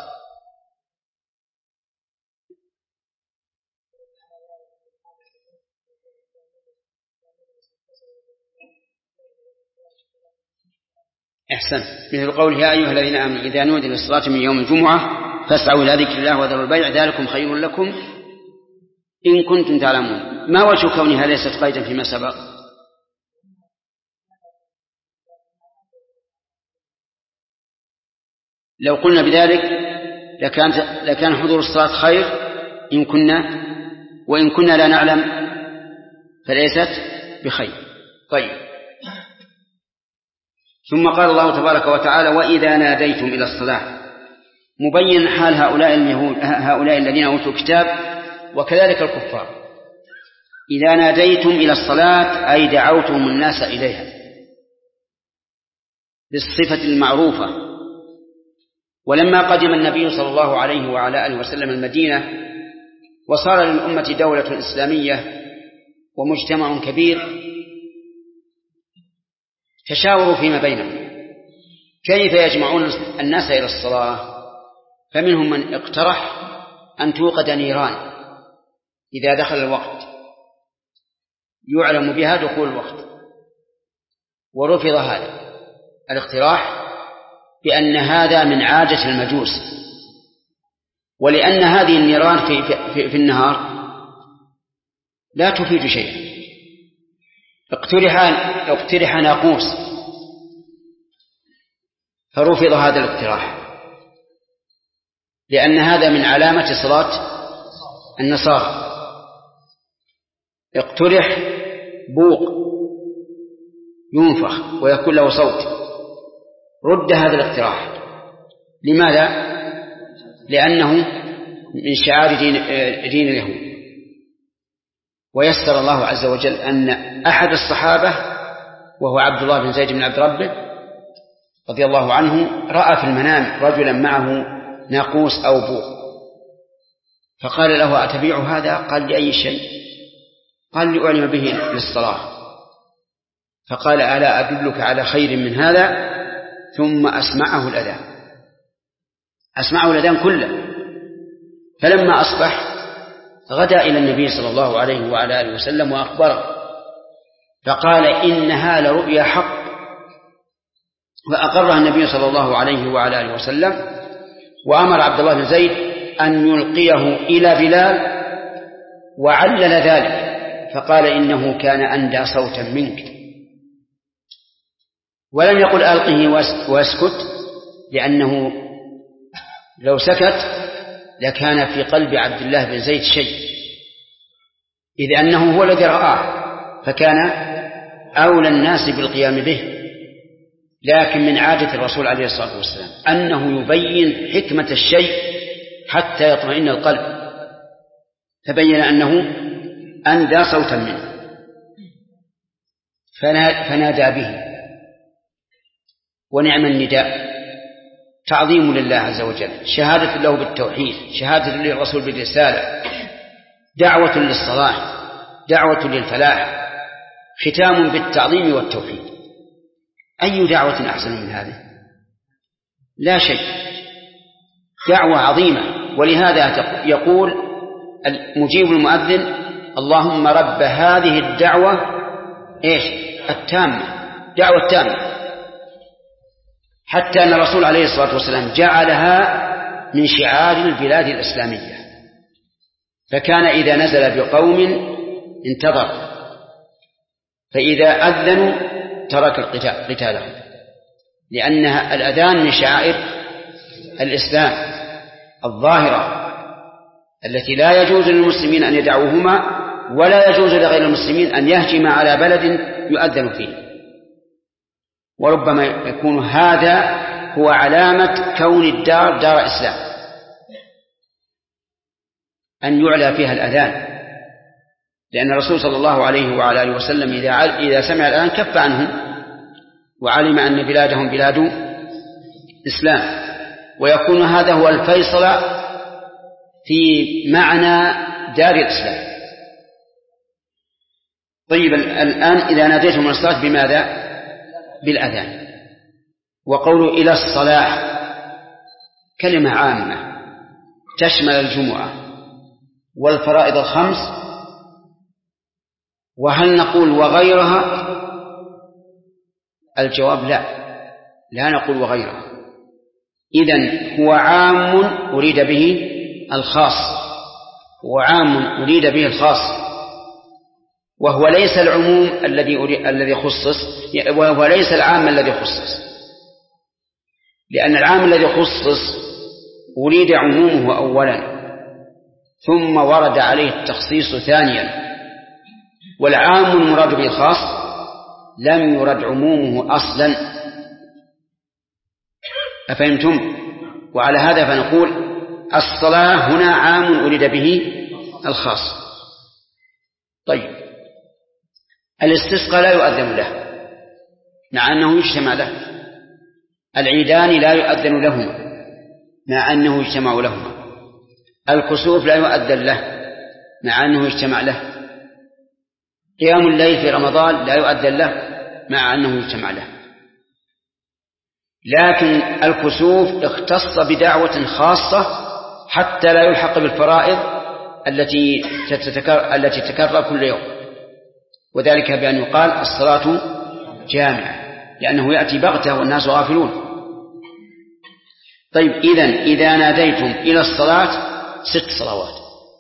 أحسن، مثل قوله يا أيها الذين آمنوا إذا نودي للصلاة من يوم الجمعة فاسعوا إلى ذكر الله وذروا البيع ذلكم خير لكم إن كنتم تعلمون. ما وجه كونها ليست قيدا فيما سبق؟ لو قلنا بذلك لكان حضور الصلاة خير إن كنا، وإن كنا لا نعلم فليست بخير. طيب، ثم قال الله تبارك وتعالى وإذا ناديتم إلى الصلاة، مبين حال هؤلاء الذين أوتوا الكتاب وكذلك الكفار. إذا ناديتم إلى الصلاة أي دعوتم الناس إليها بالصفة المعروفة. ولما قدم النبي صلى الله عليه وعلى آله وسلم المدينة وصار للأمة دولة إسلامية ومجتمع كبير، تشاوروا فيما بينهم كيف يجمعون الناس إلى الصلاة. فمنهم من اقترح أن توقد نيران إذا دخل الوقت يعلم بها دخول الوقت، ورفض هذا الاقتراح بأن هذا من عادة المجوس، ولأن هذه النيران في النهار لا تفيد شيئا. اقترح ناقوس فرفض هذا الاقتراح لأن هذا من علامة صلاة النصارى. اقترح بوق ينفخ ويكون له صوت، رد هذا الاقتراح. لماذا؟ لأنه من شعار دين اليهود. ويسر الله عز وجل أن أحد الصحابة وهو عبد الله بن زيد بن عبد ربه رضي الله عنه رأى في المنام رجلا معه ناقوس أو بوق، فقال له: أتبيع هذا؟ قال: لأي شيء؟ قال: لأعلم به للصلاة. فقال: ألا أدلك على خير من هذا؟ ثم أسمعه الأذان كله. فلما أصبح غدا إلى النبي صلى الله عليه وعلى آله وسلم وأخبره، فقال: إنها لرؤيا حق. فأقرها النبي صلى الله عليه وعلى آله وسلم، وأمر عبد الله بن زيد أن يلقيه إلى بلال، وعلل ذلك فقال: إنه كان أندى صوتا منك. ولم يقل ألقه واسكت، لأنه لو سكت لكان في قلب عبد الله بن زيد شيء، إذ أنه هو الذي رآه فكان أولى الناس بالقيام به. لكن من عادة الرسول عليه الصلاة والسلام أنه يبين حكمة الشيء حتى يطمئن القلب، فبين أنه أندى صوتا منه فنادى به. ونعم النداء، تعظيم لله عز وجل، شهادة له بالتوحيد، شهادة للرسول بالرسالة، دعوة للصلاح، دعوة للفلاح، ختام بالتعظيم والتوحيد. أي دعوة أحسن من هذه؟ لا شيء، دعوة عظيمة. ولهذا يقول مجيب المؤذن: اللهم رب هذه الدعوة التامة، دعوة تامة، حتى أن الرسول عليه الصلاة والسلام جعلها من شعار البلاد الإسلامية. فكان إذا نزل بقوم انتظر، فإذا أذنوا ترك قتالهم، لأن الأذان من شعائر الإسلام الظاهرة التي لا يجوز للمسلمين أن يدعوهما، ولا يجوز لغير المسلمين أن يهجم على بلد يؤذن فيه. وربما يكون هذا هو علامة كون الدار دار إسلام، أن يعلى فيها الأذان، لأن الرسول صلى الله عليه وعلى آله وسلم إذا سمع الأذان كف عنهم، وعلم أن بلادهم بلاد إسلام، ويكون هذا هو الفيصل في معنى دار الإسلام. طيب، الآن إذا ناديتم من الصلاة بماذا؟ بالأذان. وقول إلى الصلاة كلمة عامة تشمل الجمعة والفرائض الخمس، وهل نقول وغيرها؟ الجواب لا نقول وغيرها. إذن هو عام أريد به الخاص، وهو ليس العموم الذي خصص، وهو ليس العام الذي خصص، لأن العام الذي خصص أريد عمومه أولا ثم ورد عليه التخصيص ثانيا، والعام المراد به الخاص لم يرد عمومه أصلا. أفهمتم؟ وعلى هذا فنقول الصلاة هنا عام أريد به الخاص. طيب، الاستسقاء لا يؤذن له مع أنه يجتمع له، العيدان لا يؤذن لهما مع أنه يجتمع لهما، الكسوف لا يؤذن له مع أنه يجتمع له، قيام الليل في رمضان لا يؤذن له مع أنه يجتمع له. لكن الكسوف اختص بدعوة خاصة حتى لا يلحق بالفرائض التي تتكرر كل يوم، وذلك بأن يقال الصلاة جامعة، لأنه يأتي بغتة والناس غافلون. طيب، إذا ناديتم إلى الصلاة 6 صلوات،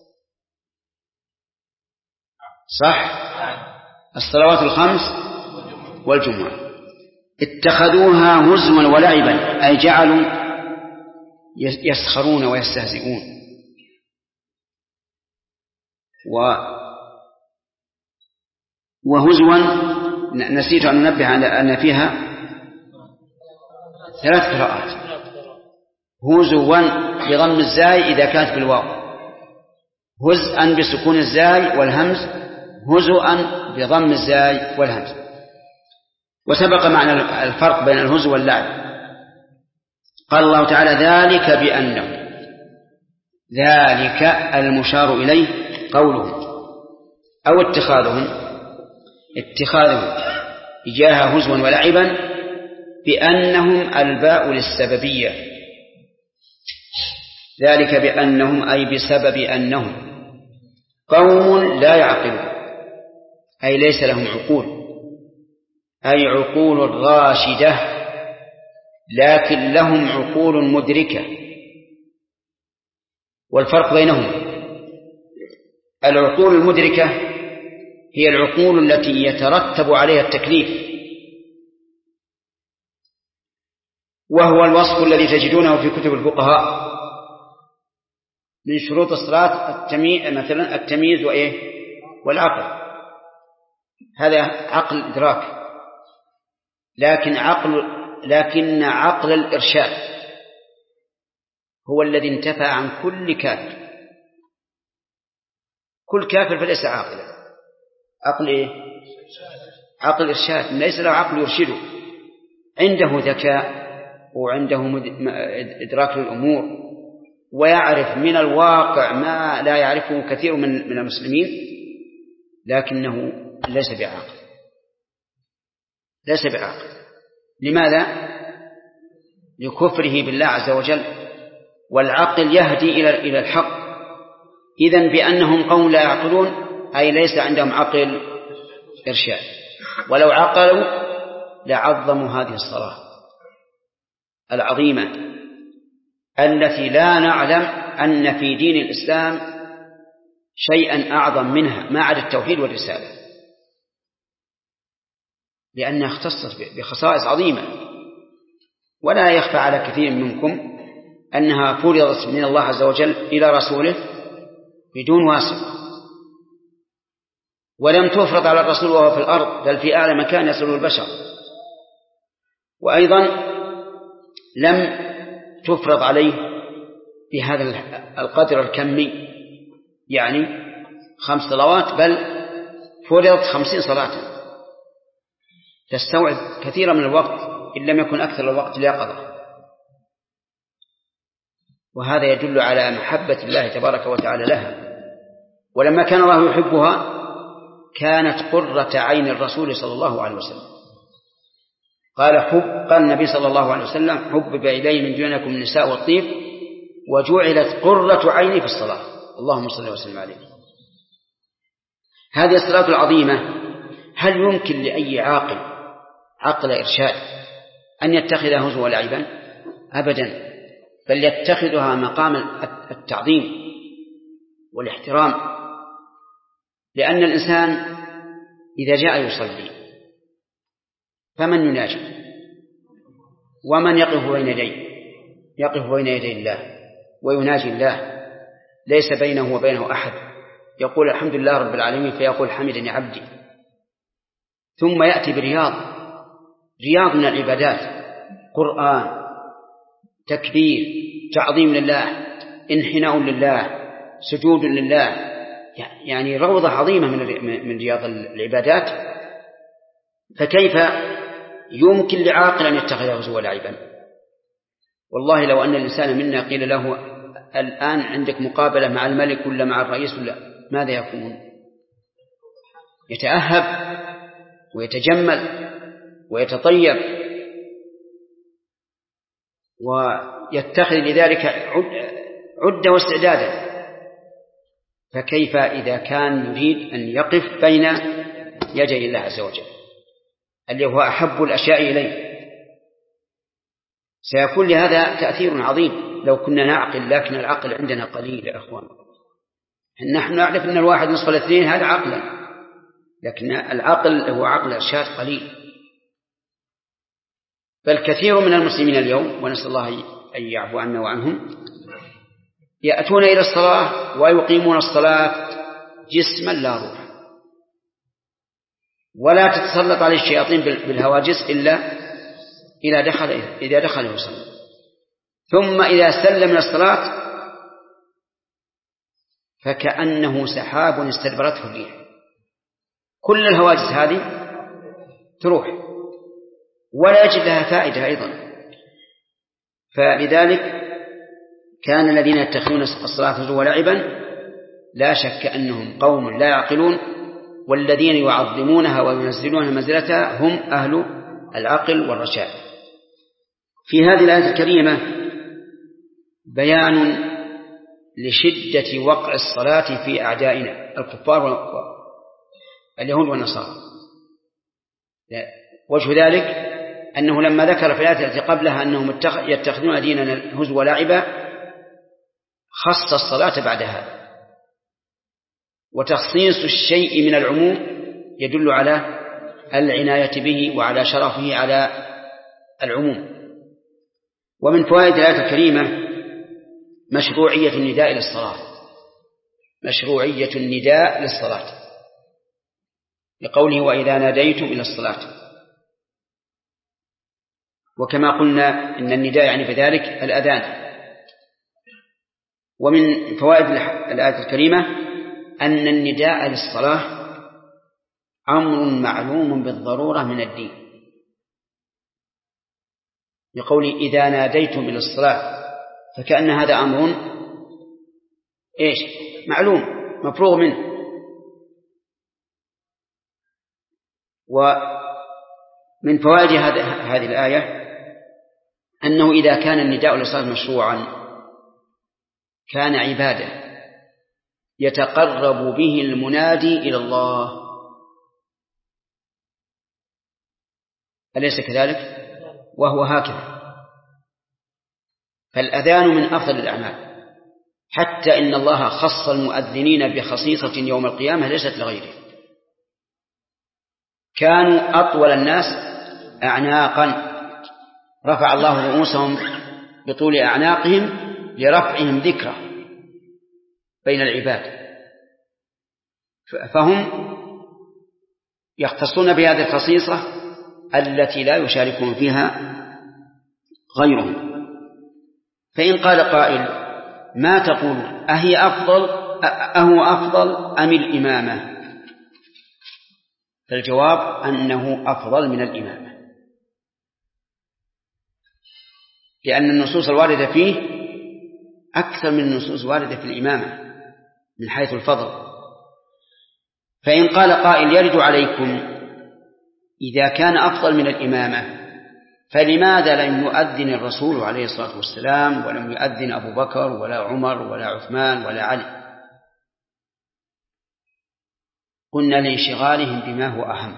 صح؟ الصلوات الخمس والجمعة اتخذوها هزوا ولعبا، أي جعلوا يسخرون ويستهزئون. وهزوا نسيت أن ننبه على أن فيها 3 قراءات: هزوا بضم الزاي إذا كانت بالواو، هزءا بسكون الزاي والهمز، هزوا بضم الزاي والهمز. وسبق معنا الفرق بين الهزو واللعب، قال الله تعالى ذلك بأنه، ذلك المشار إليه قولهم أو اتخاذهم إياها هزوا ولعبا بأنهم الباء للسببية، ذلك بأنهم أي بسبب أنهم قوم لا يعقلون، أي ليس لهم عقول، أي عقول راشدة، لكن لهم عقول مدركة. والفرق بينهم العقول المدركة هي العقول التي يترتب عليها التكليف، وهو الوصف الذي تجدونه في كتب الفقهاء من شروط الصلاة مثلا التمييز والعقل، هذا عقل إدراك، لكن عقل الإرشاد هو الذي انتفى عن كل كافر. كل كافر فليس عاقلا. عقل إرشاد، ليس له عقل يرشده، عنده ذكاء وعنده إدراك للأمور، ويعرف من الواقع ما لا يعرفه كثير من المسلمين، لكنه ليس بعاقل. لماذا؟ لكفره بالله عز وجل. والعقل يهدي إلى الحق. إذن بأنهم قوم لا يعقلون أي ليس عندهم عقل إرشاد، ولو عقلوا لعظموا هذه الصلاة العظيمة التي لا نعلم أن في دين الإسلام شيئا أعظم منها ما عدا التوحيد والرسالة، لأنها اختصت بخصائص عظيمة. ولا يخفى على كثير منكم أنها فرضت من الله عز وجل إلى رسوله بدون واسطة، ولم تفرض على الرسول وهو في الأرض، بل في أعلى مكان يصله البشر. وأيضا لم تفرض عليه بهذا القدر الكمي، يعني 5 صلوات، بل فرضت 50 صلاة تستوعب كثيرا من الوقت إن لم يكن أكثر الوقت اليقظة. وهذا يدل على محبة الله تبارك وتعالى لها. ولما كان الله يحبها كانت قرة عين الرسول صلى الله عليه وسلم. قال النبي صلى الله عليه وسلم حبب إلي من دونكم النساء والطيب وجعلت قرة عيني في الصلاة. اللهم صل وسلم عليه. هذه الصلاة العظيمة هل يمكن لأي عقل إرشاد أن يتخذها هزوا ولعبا؟ أبدا، بل يتخذها مقام التعظيم والاحترام. لأن الإنسان إذا جاء يصلي فمن يناجي ومن يقف بين يدي الله ويناجي الله، ليس بينه وبينه أحد. يقول الحمد لله رب العالمين فيقول حمدني عبدي، ثم يأتي برياض من العبادات، قرآن، تكبير، تعظيم لله، انحناء لله، سجود لله، يعني روضة عظيمة من رياض العبادات. فكيف يمكن لعاقل أن يتخذه هزوا ولعبا؟ والله لو أن الإنسان منا قيل له الآن عندك مقابلة مع الملك ولا مع الرئيس ولا، ماذا يكون؟ يتأهب ويتجمل ويتطيب ويتخذ لذلك عدة واستعدادا. فكيف إذا كان يريد أن يقف بين يدي الله عز وجل اللي هو أحب الأشياء إليه؟ سيكون لهذا تأثير عظيم لو كنا نعقل، لكن العقل عندنا قليل يا أخوان. نحن نعرف أن 1 نصف 2 هذا عقلا، لكن العقل هو عقل إرشاد قليل. بل كثير من المسلمين اليوم، ونسأل الله أن يعفو عنا وعنهم، يأتون إلى الصلاة ويقيمون الصلاة جسما لا روح، ولا تتسلط عليه الشياطين بالهواجس إلا إذا دخل يصلي. ثم إذا سلم من الصلاة فكأنه سحاب استدبرته الريح، كل الهواجس هذه تروح ولا يجد لها فائدة أيضا. فلذلك كان الذين يتخذون الصلاة هزوا ولعبا لا شك أنهم قوم لا يعقلون، والذين يعظمونها وينزلونها منزلتها هم أهل العقل والرشاد. في هذه الآية الكريمة بيان لشدة وقع الصلاة في أعدائنا الكفار اليهود والنصارى. وجه ذلك أنه لما ذكر في الآية التي قبلها أنهم يتخذون ديننا هزوا ولعبا خص الصلاة بعد هذا، وتخصيص الشيء من العموم يدل على العناية به وعلى شرفه على العموم. ومن فوائد الآية الكريمة مشروعية النداء للصلاة، مشروعية النداء للصلاة لقوله وإذا ناديتم إلى الصلاة. وكما قلنا إن النداء يعني بذلك الأذان. ومن فوائد الآية الكريمة أن النداء للصلاة أمر معلوم بالضرورة من الدين، لقول إذا ناديتم إلى الصلاة، فكأن هذا أمر معلوم مفروغ منه. ومن فوائد هذه الآية أنه إذا كان النداء للصلاة مشروعا كان عبادة يتقرب به المنادي إلى الله، أليس كذلك؟ وهو هكذا. فالأذان من أفضل الأعمال، حتى إن الله خص المؤذنين بخصيصة يوم القيامة ليست لغيره. كانوا أطول الناس أعناقا، رفع الله رؤوسهم بطول أعناقهم لرفعهم ذكرى بين العباد، فهم يختصون بهذه الخصيصة التي لا يشاركون فيها غيرهم. فإن قال قائل ما تقول أهو أفضل أم الإمامة؟ فالجواب أنه أفضل من الإمامة، لأن النصوص الواردة فيه أكثر من النصوص الواردة في الإمامة من حيث الفضل. فإن قال قائل يرد عليكم إذا كان أفضل من الإمامة فلماذا لم يؤذن الرسول عليه الصلاة والسلام ولم يؤذن أبو بكر ولا عمر ولا عثمان ولا علي؟ قلنا لانشغالهم بما هو أهم،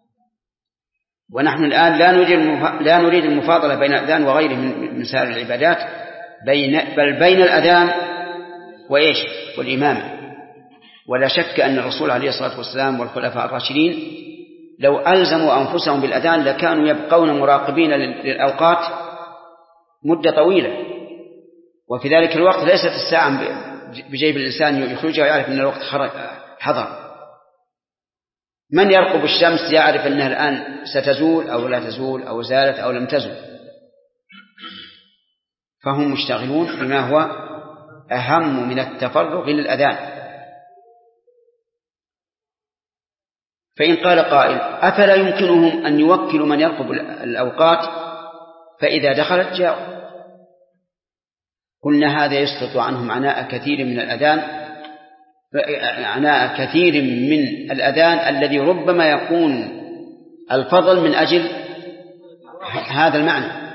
ونحن الآن لا نريد المفاضلة بين الأذان وغيره من سائر العبادات، بل بين الأذان والإمامة. ولا شك أن الرسول عليه الصلاة والسلام والخلفاء الراشدين لو ألزموا أنفسهم بالأذان لكانوا يبقون مراقبين للأوقات مدة طويلة، وفي ذلك الوقت ليست الساعة بجيب الإنسان يخرجها ويعرف أن الوقت حضر. من يرقب الشمس يعرف أنها الآن ستزول أو لا تزول أو زالت أو لم تزول، فهم مشتغلون بما هو أهم من التفرغ للأذان. فإن قال قائل أفلا يمكنهم أن يوكلوا من يرقب الأوقات فإذا دخلت جاءوا؟ قلنا هذا يسقط عنهم عناء كثير من الأذان، عناء كثير من الأذان الذي ربما يكون الفضل من أجل هذا المعنى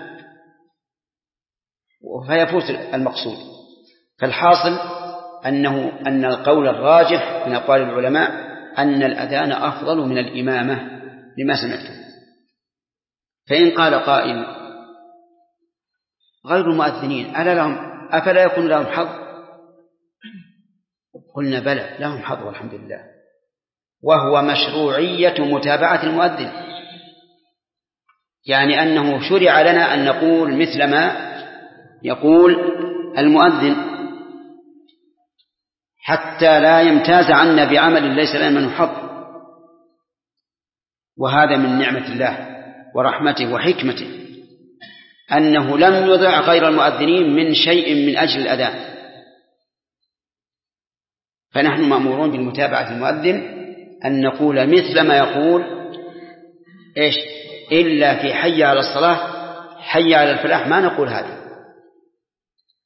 فيفوت المقصود. فالحاصل أن القول الراجح من أقوال العلماء أن الأذان أفضل من الإمامة لما سمعتم. فإن قال قائل غير المؤذنين أفلا يكون لهم حظ؟ قلنا بلى لهم حظ والحمد لله، وهو مشروعية متابعة المؤذن، يعني أنه شرع لنا أن نقول مثل ما يقول المؤذن حتى لا يمتاز عنا بعمل ليس لنا منه حظ. وهذا من نعمة الله ورحمته وحكمته أنه لم يضع غير المؤذنين من شيء من أجل الأذان، فنحن مأمورون بالمتابعة المؤذن أن نقول مثل ما يقول إلا في حي على الصلاة حي على الفلاح ما نقول هذا،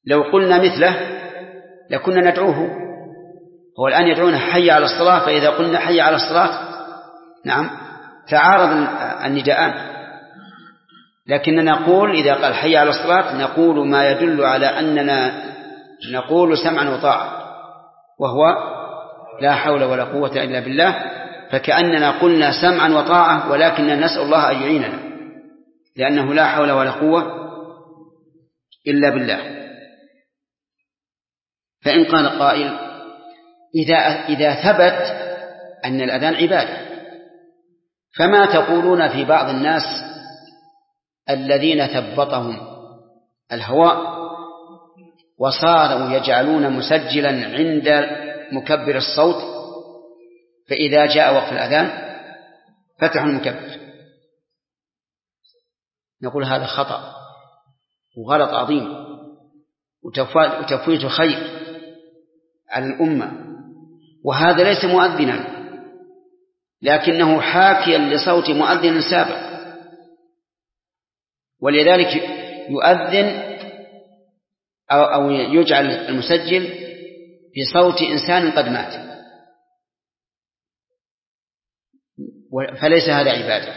لو قلنا مثله لكنا ندعوه. هو الآن يدعون حي على الصلاة، فإذا قلنا حي على الصلاة نعم تعارض النداءان، لكننا نقول إذا قال حي على الصلاة نقول ما يدل على أننا نقول سمعا وطاعة، وهو لا حول ولا قوة إلا بالله، فكأننا قلنا سمعا وطاعة ولكننا نسأل الله أن يعيننا، لأنه لا حول ولا قوة إلا بالله. فإن قال قائل إذا ثبت أن الأذان عبادة، فما تقولون في بعض الناس الذين ثبطهم الهواء وصاروا يجعلون مسجلا عند مكبر الصوت، فإذا جاء وقت الأذان فتحوا المكبر؟ نقول هذا خطأ وغلط عظيم وتفويت خير على الأمة، وهذا ليس مؤذنا لكنه حاكيا لصوت مؤذن سابق، ولذلك يؤذن أو يجعل المسجل بصوت إنسان قد مات، فليس هذا عبادة.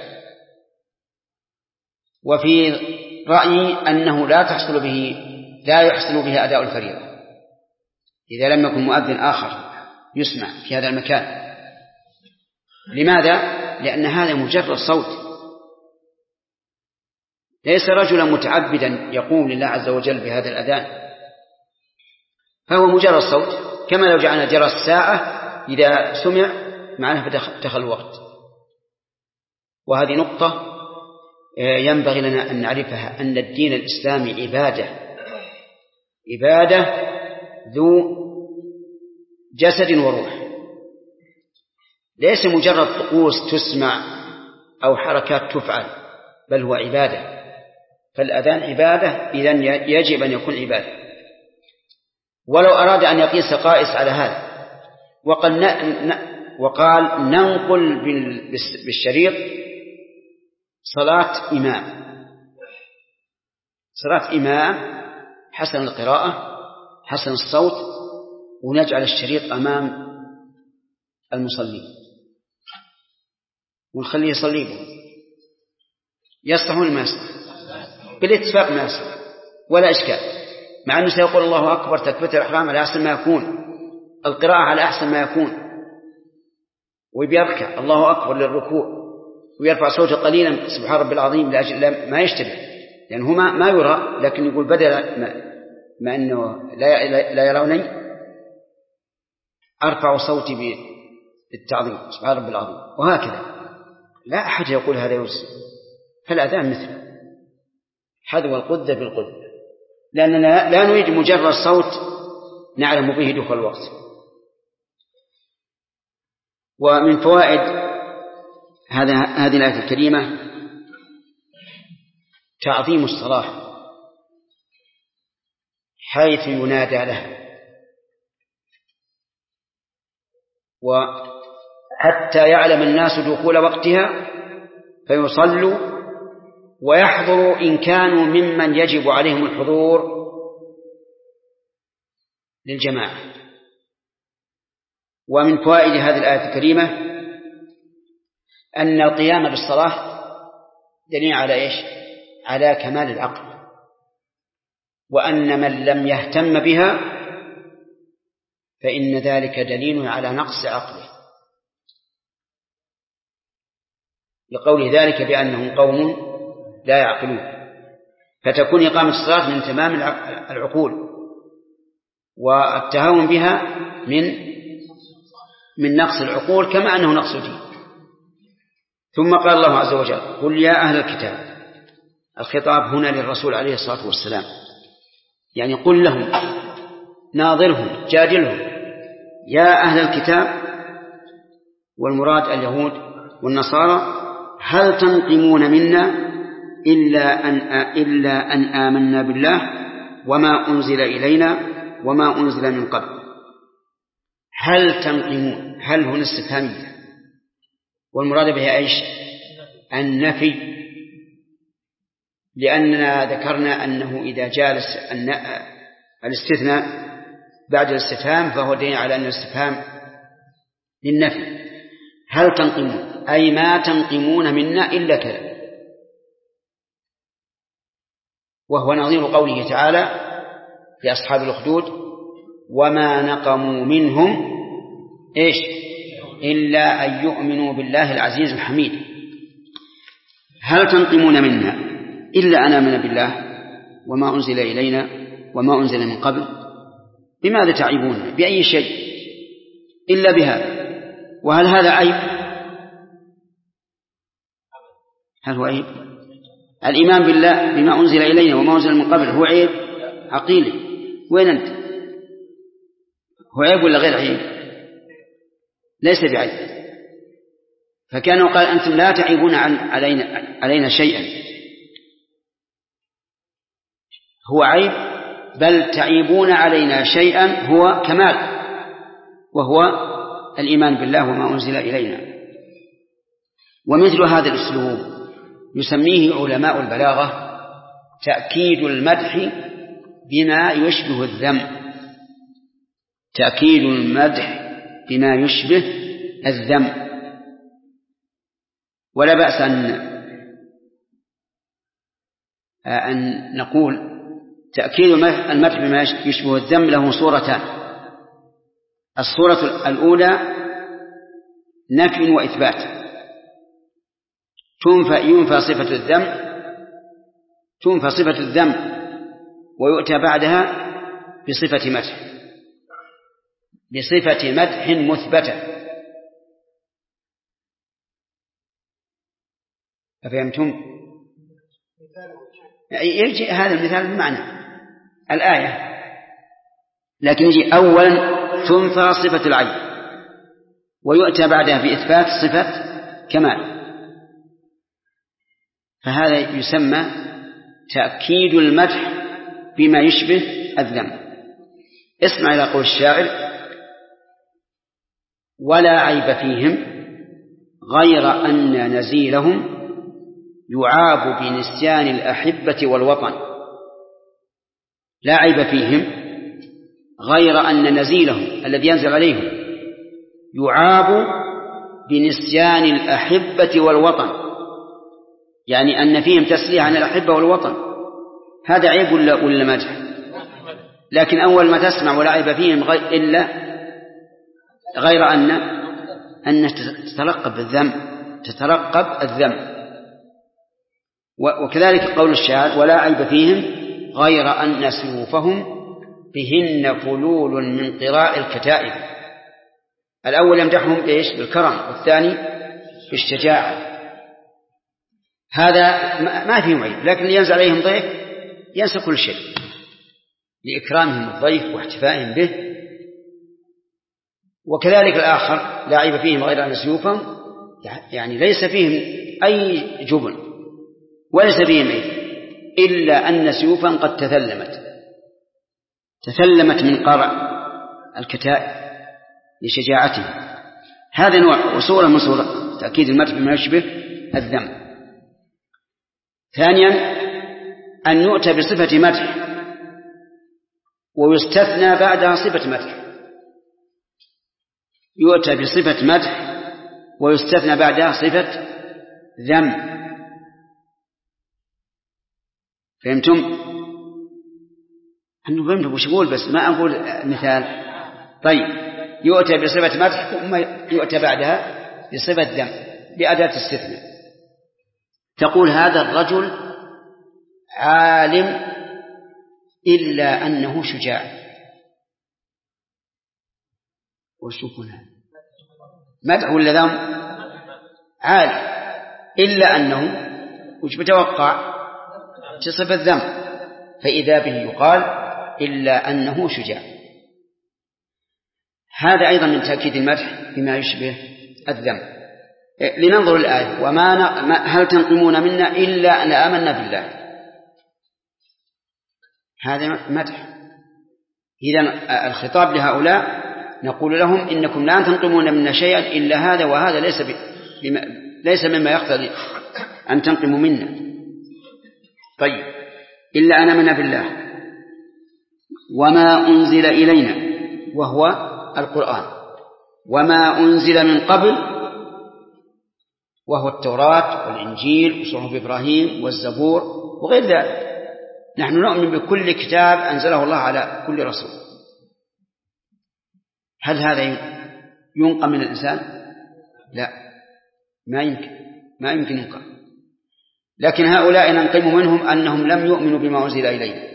وفي رأيي أنه لا يحصل به أداء الفريضة إذا لم يكن مؤذن آخر يسمع في هذا المكان. لماذا؟ لأن هذا مجرد صوت، ليس رجلا متعبدا يقوم لله عز وجل بهذا الأذان، فهو مجرد صوت، كما لو جعلنا جرس الساعة إذا سمع معناه دخل الوقت. وهذه نقطة ينبغي لنا أن نعرفها، أن الدين الإسلامي عبادة ذو جسد وروح، ليس مجرد طقوس تسمع أو حركات تفعل، بل هو عبادة. فالأذان عبادة، إذن يجب أن يكون عبادة. ولو أراد أن يقيس قائس على هذا وقال ننقل بالشريط صلاة إمام حسن القراءة حسن الصوت، ونجعل الشريط أمام المصلين ونخليه يصلي به، يصلحون ما يصلح بالاتفاق، ما يصلح ولا إشكال، مع أنه سيقول الله أكبر تكبيرة الإحرام على أحسن ما يكون، القراءة على أحسن ما يكون، وبيركع الله أكبر للركوع ويرفع صوته قليلا سبحان ربي العظيم لأجل ما يشتبه، لأنه يعني ما يرى، لكن يقول بدل ما أنه لا يروني أرفع صوتي بالتعظيم سبحان ربي العظيم، وهكذا. لا أحد يقول هذا يوسف، فالأذان مثله حذو القذة بالقذة، لأننا لا نريد مجرد صوت نعلم به دخول الوقت. ومن فوائد هذه الآية الكريمة تعظيم الصلاة حيث ينادى لها، وحتى يعلم الناس دخول وقتها فيصلوا ويحضروا إن كانوا ممن يجب عليهم الحضور للجماعة. ومن فوائد هذه الآية الكريمة أن القيام بالصلاة دليل على إيش؟ على كمال العقل، وأن من لم يهتم بها فإن ذلك دليل على نقص عقله، لقول ذلك بأنهم قوم لا يعقلون. فتكون إقامة الصلاة من تمام العقول، والتهاون بها من نقص العقول، كما أنه نقص الدين. ثم قال الله عز وجل قل يا أهل الكتاب، الخطاب هنا للرسول عليه الصلاة والسلام، يعني قل لهم ناظرهم جادلهم يا أهل الكتاب، والمراد اليهود والنصارى، هل تنقمون منا إلا أن آمنا بالله وما أنزل إلينا وما أنزل من قبل. هل تنقمون، هل هنا استفهامية، والمراد بها إيش؟ النفي، لأننا ذكرنا أنه إذا جالس الاستثناء بعد الاستفهام فهو دليل على أن الاستفهام للنفي. هل تنقمون أي ما تنقمون منا إلا كذا، وهو نظير قوله تعالى في أصحاب الأخدود وما نقموا منهم إيش إلا أن يؤمنوا بالله العزيز الحميد. هل تنقمون منا إلا أن آمنا بالله وما أنزل إلينا وما أنزل من قبل. بماذا تعيبون؟ بأي شيء إلا بهذا. وهل هذا عيب؟ هل هو عيب؟ الإيمان بالله بما أنزل إلينا وما أنزل من قبل هو عيب عقيلي؟ وين أنت؟ هو عيب ولا غير عيب؟ ليس بعيب. فكانوا قال أنتم لا تعيبون علينا شيئا، هو عيب، بل تعيبون علينا شيئا هو كمال، وهو الإيمان بالله وما أنزل إلينا. ومثل هذا الأسلوب يسميه علماء البلاغة تأكيد المدح بما يشبه الذم. تأكيد المدح بما يشبه الذم. ولا بأس أن نقول تأكيد المدح بما يشبه الذم له صورتان. الصورة الأولى نفي وإثبات. ينفى صفة الذم ويؤتى بعدها بصفة مدح مثبتة. أفهمتم؟ يجي هذا المثال بمعنى الآية، لكن يجي أولا تنفى صفة العيب ويؤتى بعدها بإثبات صفة كمال، فهذا يسمى تأكيد المدح بما يشبه الذم. اسمع إلى قول الشاعر: ولا عيب فيهم غير أن نزيلهم يعاب بنسيان الأحبة والوطن. لا عيب فيهم غير أن نزيلهم الذي ينزل عليهم يعاب بنسيان الأحبة والوطن، يعني أن فيهم تسليه عن الأحبة والوطن. هذا عيب ولا مدح؟ لكن أول ما تسمع ولا عيب فيهم إلا غير أن تترقب الذم. وكذلك قول الشاعر: ولا عيب فيهم غير أن سيوفهم بهن فلول من قراء الكتائب. الأول يمدحهم بإيش؟ بالكرم، والثاني بالشجاعة. هذا ما فيهم عيب، لكن ينزل عليهم ضيف ينسى كل شيء لإكرامهم الضيف واحتفائهم به. وكذلك الآخر: لا عيب فيهم غير أن سيوفهم، يعني ليس فيهم أي جبن وليس فيهم عيب، إلا أن سيوفهم قد تثلمت من قرع الكتائب لشجاعتهم. هذا نوع وصورة من صورة تأكيد المدح بما يشبه الذم. ثانيا أن يؤتى بصفة مدح ويستثنى بعدها صفة مدح. يؤتى بصفة مدح ويستثنى بعدها صفة ذم. فهمتم؟ أنه فهمتم وش يقول، بس ما أقول مثال. طيب، يؤتى بصفة مدح ثم يؤتى بعدها بصفة ذم بأداة استثناء. تقول: هذا الرجل عالم إلا أنه شجاع. وشوفوا هذا مدح ولا ذم؟ عالم إلا أنه وش بتوقع؟ تصف الذم، فإذا به يقال إلا أنه شجاع. هذا أيضا من تأكيد المدح بما يشبه الذم. لننظر الآية: هل تنقمون منا إلا أن آمنا بالله. هذا مدح. إذن الخطاب لهؤلاء نقول لهم: إنكم لا تنقمون منا شيئا إلا هذا، وهذا ليس مما يقتضي أن تنقموا منا. طيب، إلا أن آمنا بالله وما أنزل إلينا وهو القرآن، وما أنزل من قبل وهو التوراة والإنجيل وصحف إبراهيم والزبور وغير ذلك. نحن نؤمن بكل كتاب أنزله الله على كل رسول. هل هذا ينقم من الإنسان؟ لا، ما يمكن ينقم. لكن هؤلاء ننقم منهم أنهم لم يؤمنوا بما أنزل إليهم،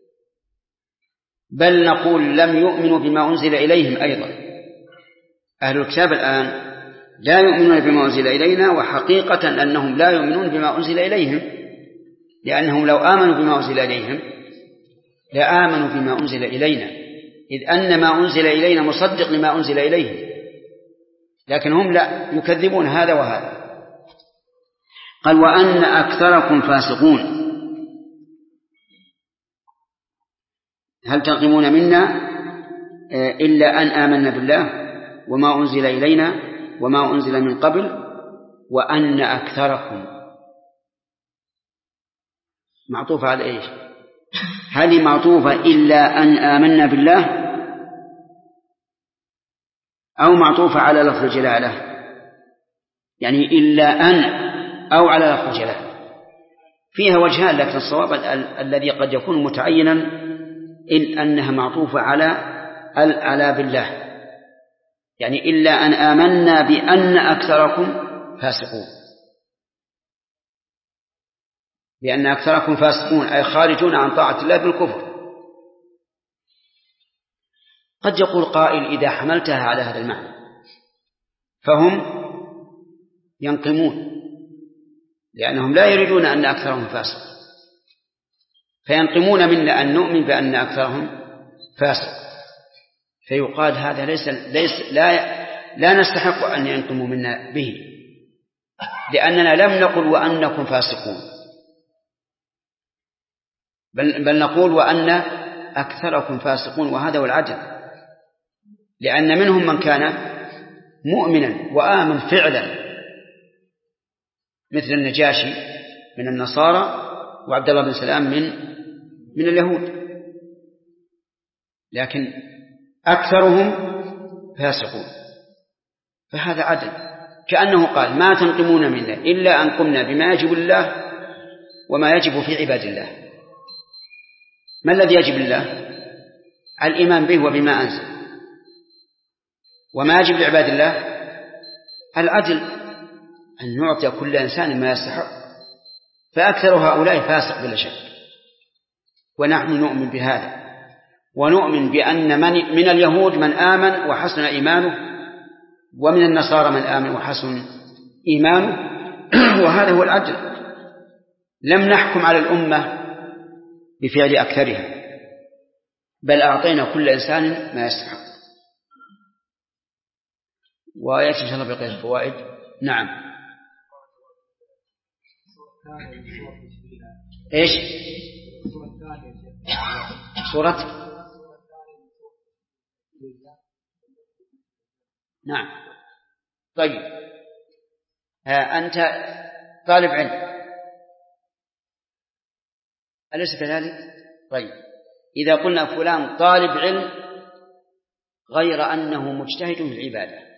بل نقول لم يؤمنوا بما أنزل إليهم أيضا. أهل الكتاب الآن لا يؤمنون بما أنزل إلينا، وحقيقة أنهم لا يؤمنون بما أنزل إليهم، لأنهم لو آمنوا بما أنزل إليهم لآمنوا بما أنزل إلينا، إذ أن ما أنزل إلينا مصدق لما أنزل إليهم، لكن هم لا، يكذبون هذا وهذا. قال وأن أكثركم فاسقون. هل تنقمون منا إلا أن آمنا بالله وما أنزل إلينا وما أنزل من قبل وأن أكثركم معطوفة على إيش؟ هل معطوفة إلا أن آمنا بالله أو معطوفة على لفظ الجلالة؟ يعني إلا أن أو على لفظ الجلالة. فيها وجهان، لكن الصواب الذي قد يكون متعينا إن أنها معطوفة على بالله، يعني إلا أن آمنا بأن أكثركم فاسقون، بأن أكثركم فاسقون أي خارجون عن طاعة الله بالكفر. قد يقول قائل إذا حملتها على هذا المعنى فهم ينقمون، لأنهم لا يريدون أن أكثرهم فاسق، فينقمون منا أن نؤمن بأن أكثرهم فاسق، فيقال هذا لا نستحق أن ينقموا منا به، لأننا لم نقل وأنكم فاسقون، بل نقول وأن أكثركم فاسقون، وهذا هو العدل، لأن منهم من كان مؤمنا وآمن فعلا مثل النجاشي من النصارى وعبد الله بن سلام من اليهود، لكن أكثرهم فاسقون، فهذا عدل. كأنه قال ما تنقمون منا إلا أن قمنا بما يجب الله وما يجب في عباد الله. ما الذي يجب الله؟ الإيمان به وبما أنزل. وما يجب لعباد الله العدل، أن نعطي كل إنسان ما يستحق، فأكثر هؤلاء فاسق بلا شك، ونحن نؤمن بهذا، ونؤمن بأن من اليهود من آمن وحسن إيمانه، ومن النصارى من آمن وحسن إيمانه، وهذا هو العدل. لم نحكم على الأمة بفعل أكثرها، بل أعطينا كل إنسان ما يستحق. ويأتي إن شاء الله بقية الفوائد. نعم. إيش؟ سورة. نعم. طيب، أنت طالب علم أليس كذلك؟ طيب، إذا قلنا فلان طالب علم غير أنه مجتهد في العبادة،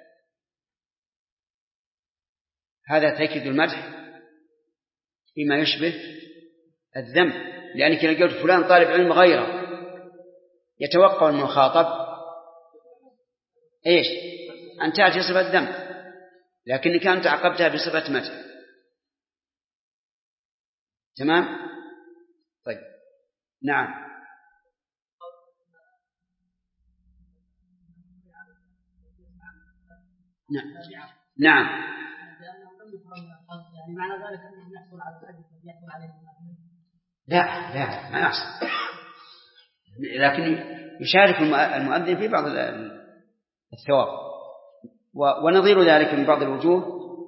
هذا تأكيد المدح فيما يشبه الذم، لأنك لو قلت فلان طالب علم غيره يتوقع المخاطب إيش؟ أن تأتي صفة الذم، لكنك أنت عقبتها بصفة مدح. تمام؟ طيب، نعم. نعم. يعني معنى ذلك أنه يحصل على الأجر يحصل عليه. لا ما يحصل، لكن يشارك المؤذن في بعض الثواب. ونظير ذلك من بعض الوجوه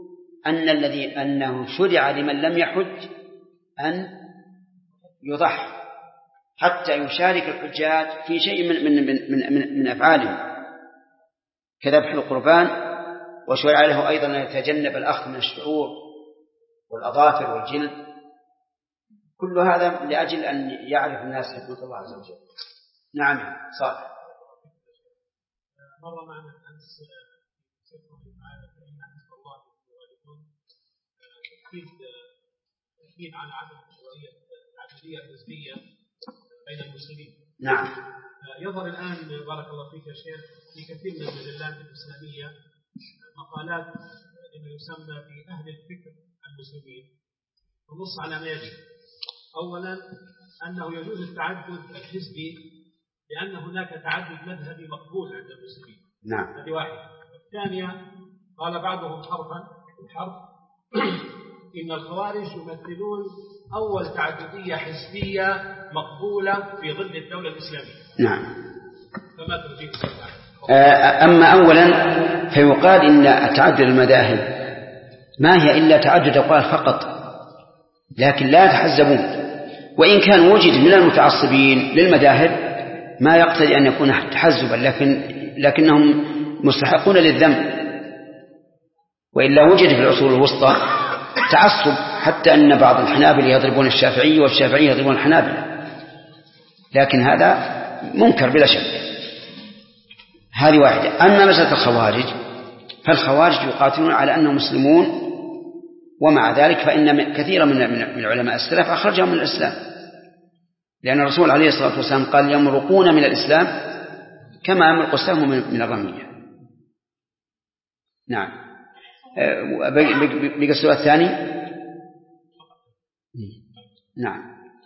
أنه شرع لمن لم يحج أن يضحي حتى يشارك الحجاج في شيء من أفعالهم كذبح القربان، وشرع له أيضا أن يتجنب الأخذ من الشعور والأظافر والجلد، كل هذا لأجل أن يعرف الناس حكمة الله عز وجل. نعم صالح. مر معنا أمس فإن حزب الله يغالبون تأكيد على عدم مشروعية العددية الحزبية بين المسلمين. نعم. يظهر الآن بارك الله فيك يا شيخ في كثير من المجلات الإسلامية مقالات لما يسمى بأهل الفكر المسلمين ونص على ما يجب. أولا أنه يجوز التعدد الحزبي لأن هناك تعدد مذهبي مقبول عند المسلمين. نعم. هذه واحدة. الثانية قال بعضهم حرفا الحرف إن الخوارج يمثلون أول تعددية حزبية مقبولة في ظل الدولة الإسلامية. نعم. فما ترجيح ذلك؟ أما أولا فيقال إن تعدد المذاهب ما هي إلا تعدد أقوال فقط، لكن لا يتحزبون، وإن كان وجد من المتعصبين للمذاهب ما يقتضي أن يكون تحزبا، لكنهم مستحقون للذنب، وإلا وجد في العصور الوسطى تعصب حتى أن بعض الحنابلة يضربون الشافعي والشافعي يضربون الحنابلة، لكن هذا منكر بلا شك. هذه واحدة. أما مسألة الخوارج فالخوارج يقاتلون على أنهم مسلمون، ومع ذلك فإن كثيرا من علماء السلف أخرجهم من الإسلام، لأن الرسول عليه الصلاة والسلام قال يمرقون من الإسلام كما يمرق السهم من الرمية. نعم. بقى السؤال الثاني. نعم.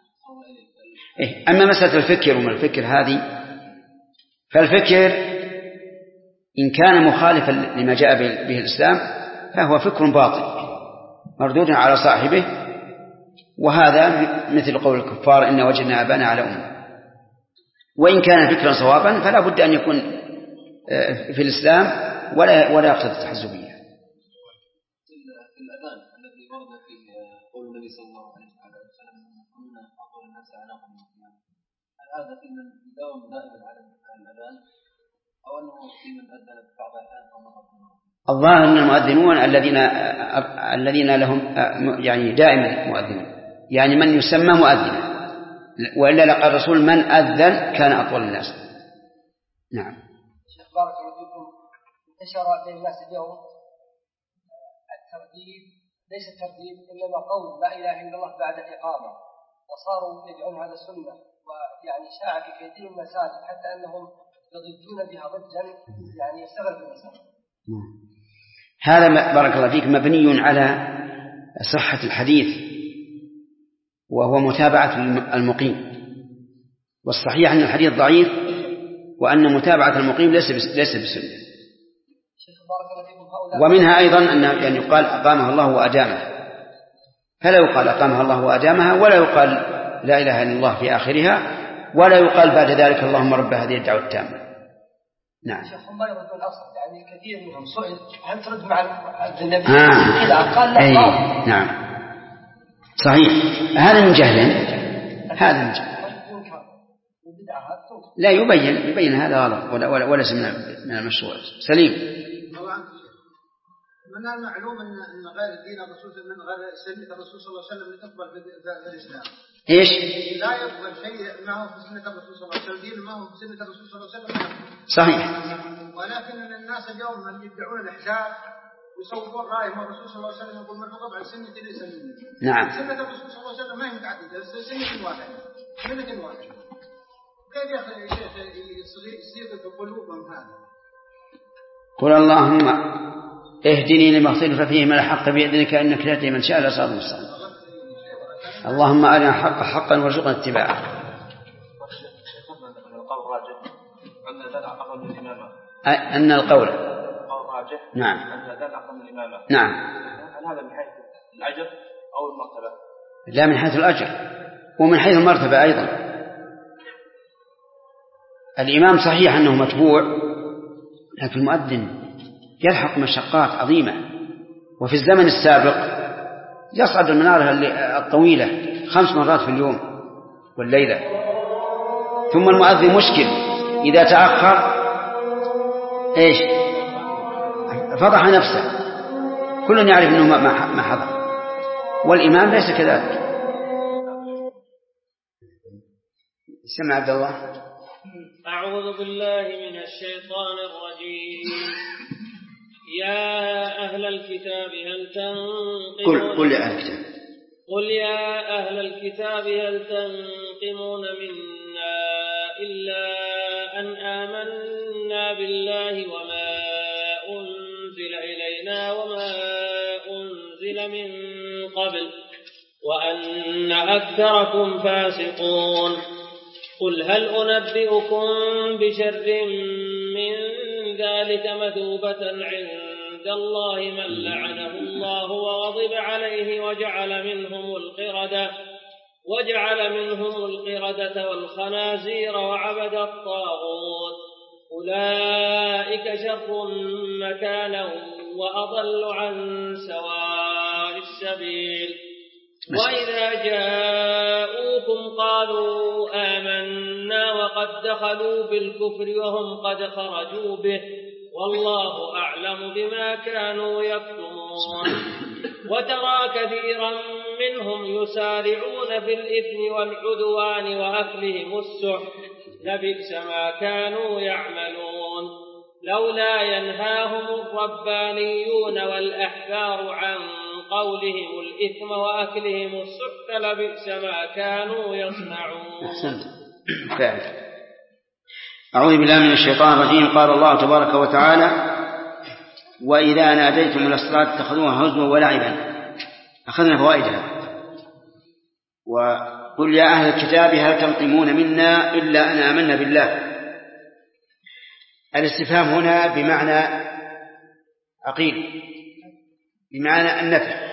أما مسألة الفكر وما الفكر هذه، فالفكر إن كان مخالفا لما جاء به الإسلام فهو فكر باطل مردود على صاحبه، وهذا مثل قول الكفار إن وجدنا آباءنا على أمة. وإن كان فكرا صوابا فلا بد أن يكون في الإسلام ولا يقتضي التحزبية. في الأذان الذي ورد فيه قول النبي صلى الله عليه وسلم كنا أطول الناس عناقا من القيامة، هل هذا في من يداوم دائما على الأذان أو أنه في من أذن بعض الأحيان أو مرة؟ الظاهر أن المؤذنون الذين لهم يعني دائما مؤذنون، يعني من يسمى مؤذنا، وإلا لقى الرسول من أذن كان أطول الناس. نعم. شيخ بارك الله فيكم، انتشر بين الناس اليوم الترديد، ليس الترديد إنما قول لا إله إلا الله بعد الإقامة، وصاروا يدعون هذا السنة، ويعني شاع في كثير من المساجد حتى أنهم يضجون بها ضجا يعني يستغرب المساجد. هذا بارك الله فيك مبني على صحة الحديث، وهو متابعة المقيم، والصحيح أن الحديث ضعيف، وأن متابعة المقيم ليس بسنة. ومنها أيضا أن يقال أقامها الله وأدامها، فلا يقال أقامها الله وأدامها، ولا يقال لا إله إلا الله في آخرها، ولا يقال بعد ذلك اللهم رب هذه الدعوة التامة. نعم. شيخ ما يردون الأصل، يعني كثير منهم سئل هل ترد مع النبي إذا قال لا. نعم صحيح. هذا من جهل، هذا من جهل. لا يبين هذا غلط ولا من المشروع. سليم. من المعلوم أن غير دين الرسول من غير سنة الرسول صلى الله عليه وسلم يقبل في الإسلام. إيش؟ لا يقبل شيء ما هو في سنة الرسول صلى الله عليه وسلم، دين ما هو في سنة الرسول صلى الله عليه وسلم. صحيح. ولكن الناس اليوم من يدعون الإحزاب يصورون رأيهم الرسول صلى الله عليه وسلم يقول من رغب عن سنة ليس مني. نعم. سنة الرسول صلى الله عليه وسلم ما هي متعددة، سنة واحدة. كيف يا أخي شيخ يصير في قلوبهم هذا؟ قل اللهم اهدني لما اختلف فيه من الحق بإذنك إنك تهدي من شاء إلى صراط مستقيم. اللهم أرنا الحق حقا وارزقنا اتباعه. أن القول راجح. نعم. أن الأذان أقل من الإمامة. نعم. هل هذا من حيث الأجر أو المرتبة؟ لا، من حيث الأجر ومن حيث المرتبة أيضا. الإمام صحيح أنه متبوع، لكن المؤذن يلحق مشقات عظيمة، وفي الزمن السابق يصعد المنارة الطويلة 5 مرات في اليوم والليلة. ثم المؤذن مشكل إذا تأخر إيش؟ فضح نفسه، كل يعرف أنه ما حضر، والإمام ليس كذلك. سمع عبد الله. أعوذ بالله من الشيطان الرجيم. يا أهل الكتاب هل تنقمون قل يا أهل الكتاب هل تنقمون منا إلا أن آمنا بالله وما أنزل إلينا وما أنزل من قبل وأن أكثركم فاسقون. قل هل أنبئكم بشر من ذلك مثوبة عند الله من لعنه الله وغضب عليه وجعل منهم القردة والخنازير وعبد الطاغوت أولئك شر مكانا وأضل عن سواء السبيل. وإذا جاءوكم قالوا آمنا وقد دخلوا بالكفر وهم قد خرجوا به والله أعلم بما كانوا يكتمون. وترى كثيرا منهم يسارعون في الإثم والعدوان وأكلهم السحت لبئس ما كانوا يعملون. لولا ينهاهم الربانيون والأحبار عن قولهم الإثم وأكلهم السحت لبئس ما كانوا يصنعون. أحسنت فعلا. أعوذ بالله من الشيطان الرجيم. قال الله تبارك وتعالى: وإذا ناديتم إلى الصلاة اتخذوها هزوا ولعبا. أخذنا فوائدها. وقل يا أهل الكتاب هل تنقمون منا إلا أن آمنا بالله. الاستفهام هنا بمعنى عقيل، بمعنى النفي،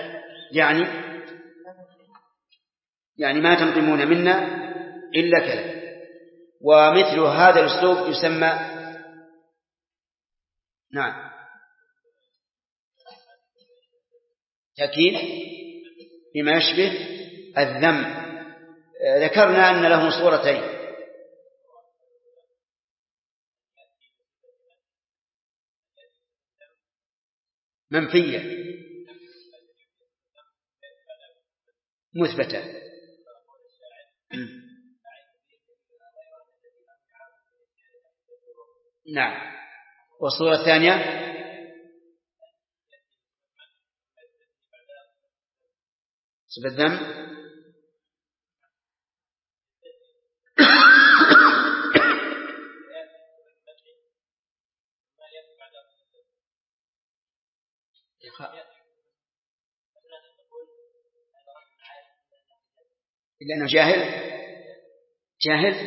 يعني ما تنقمون منا إلا كذا. ومثل هذا الأسلوب يسمى تأكيد بما يشبه الذم. ذكرنا أن له صورتين: منفية مثبتة. نعم. والصورة الثانية صفة الذم لأنه جاهل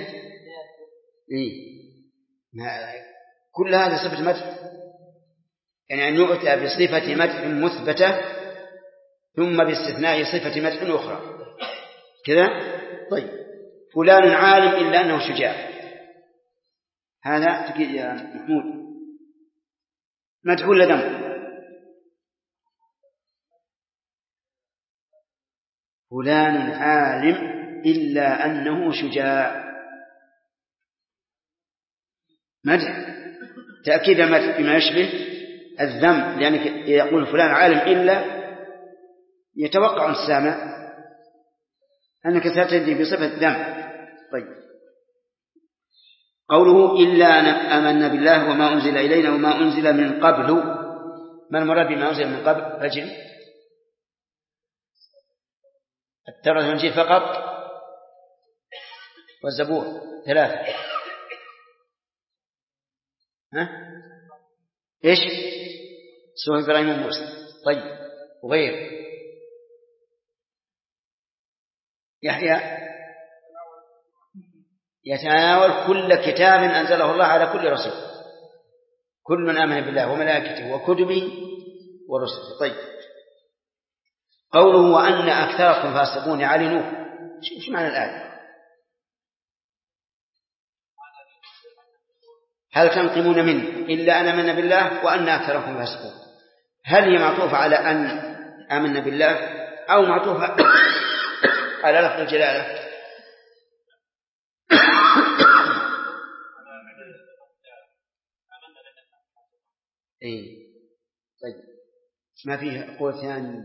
كل هذا صفة مدح، يعني أن يؤتى بصفة مدح مثبتة ثم باستثناء صفة مدح أخرى كذا. طيب، فلان عالم إلا أنه شجاع، هذا تكيد يا محمود مدح ولا ذم؟ فلان عالم إلا أنه شجاع، مدح تأكيد المدح بما يشبه الذم، لأنك يقول فلان عالم إلا يتوقع السامع أنك ستأتي بصفة ذم. طيب، قوله إلا أن آمنا بالله وما أنزل إلينا وما أنزل من قبل. ما المراد بما أنزل من قبل؟ فجر التوراة والإنجيل فقط والزبور 3. إيش؟ سورة إبراهيم وموسى. طيب، وغير يحيى يتناول كل كتاب أنزله الله على كل رسول، كل من آمن بالله وملائكته وكتبه ورسله. طيب، قوله وأن أكثركم فاسقون على نوح، ايش معنى الآية؟ هل تنقمون منه إلا أن آمنا بالله وأن أكثركم فاسقون؟ هل هي معطوفة على أن آمنا بالله أو معطوفة على لفظ الجلالة؟ طيب، ما فيه قول ثاني.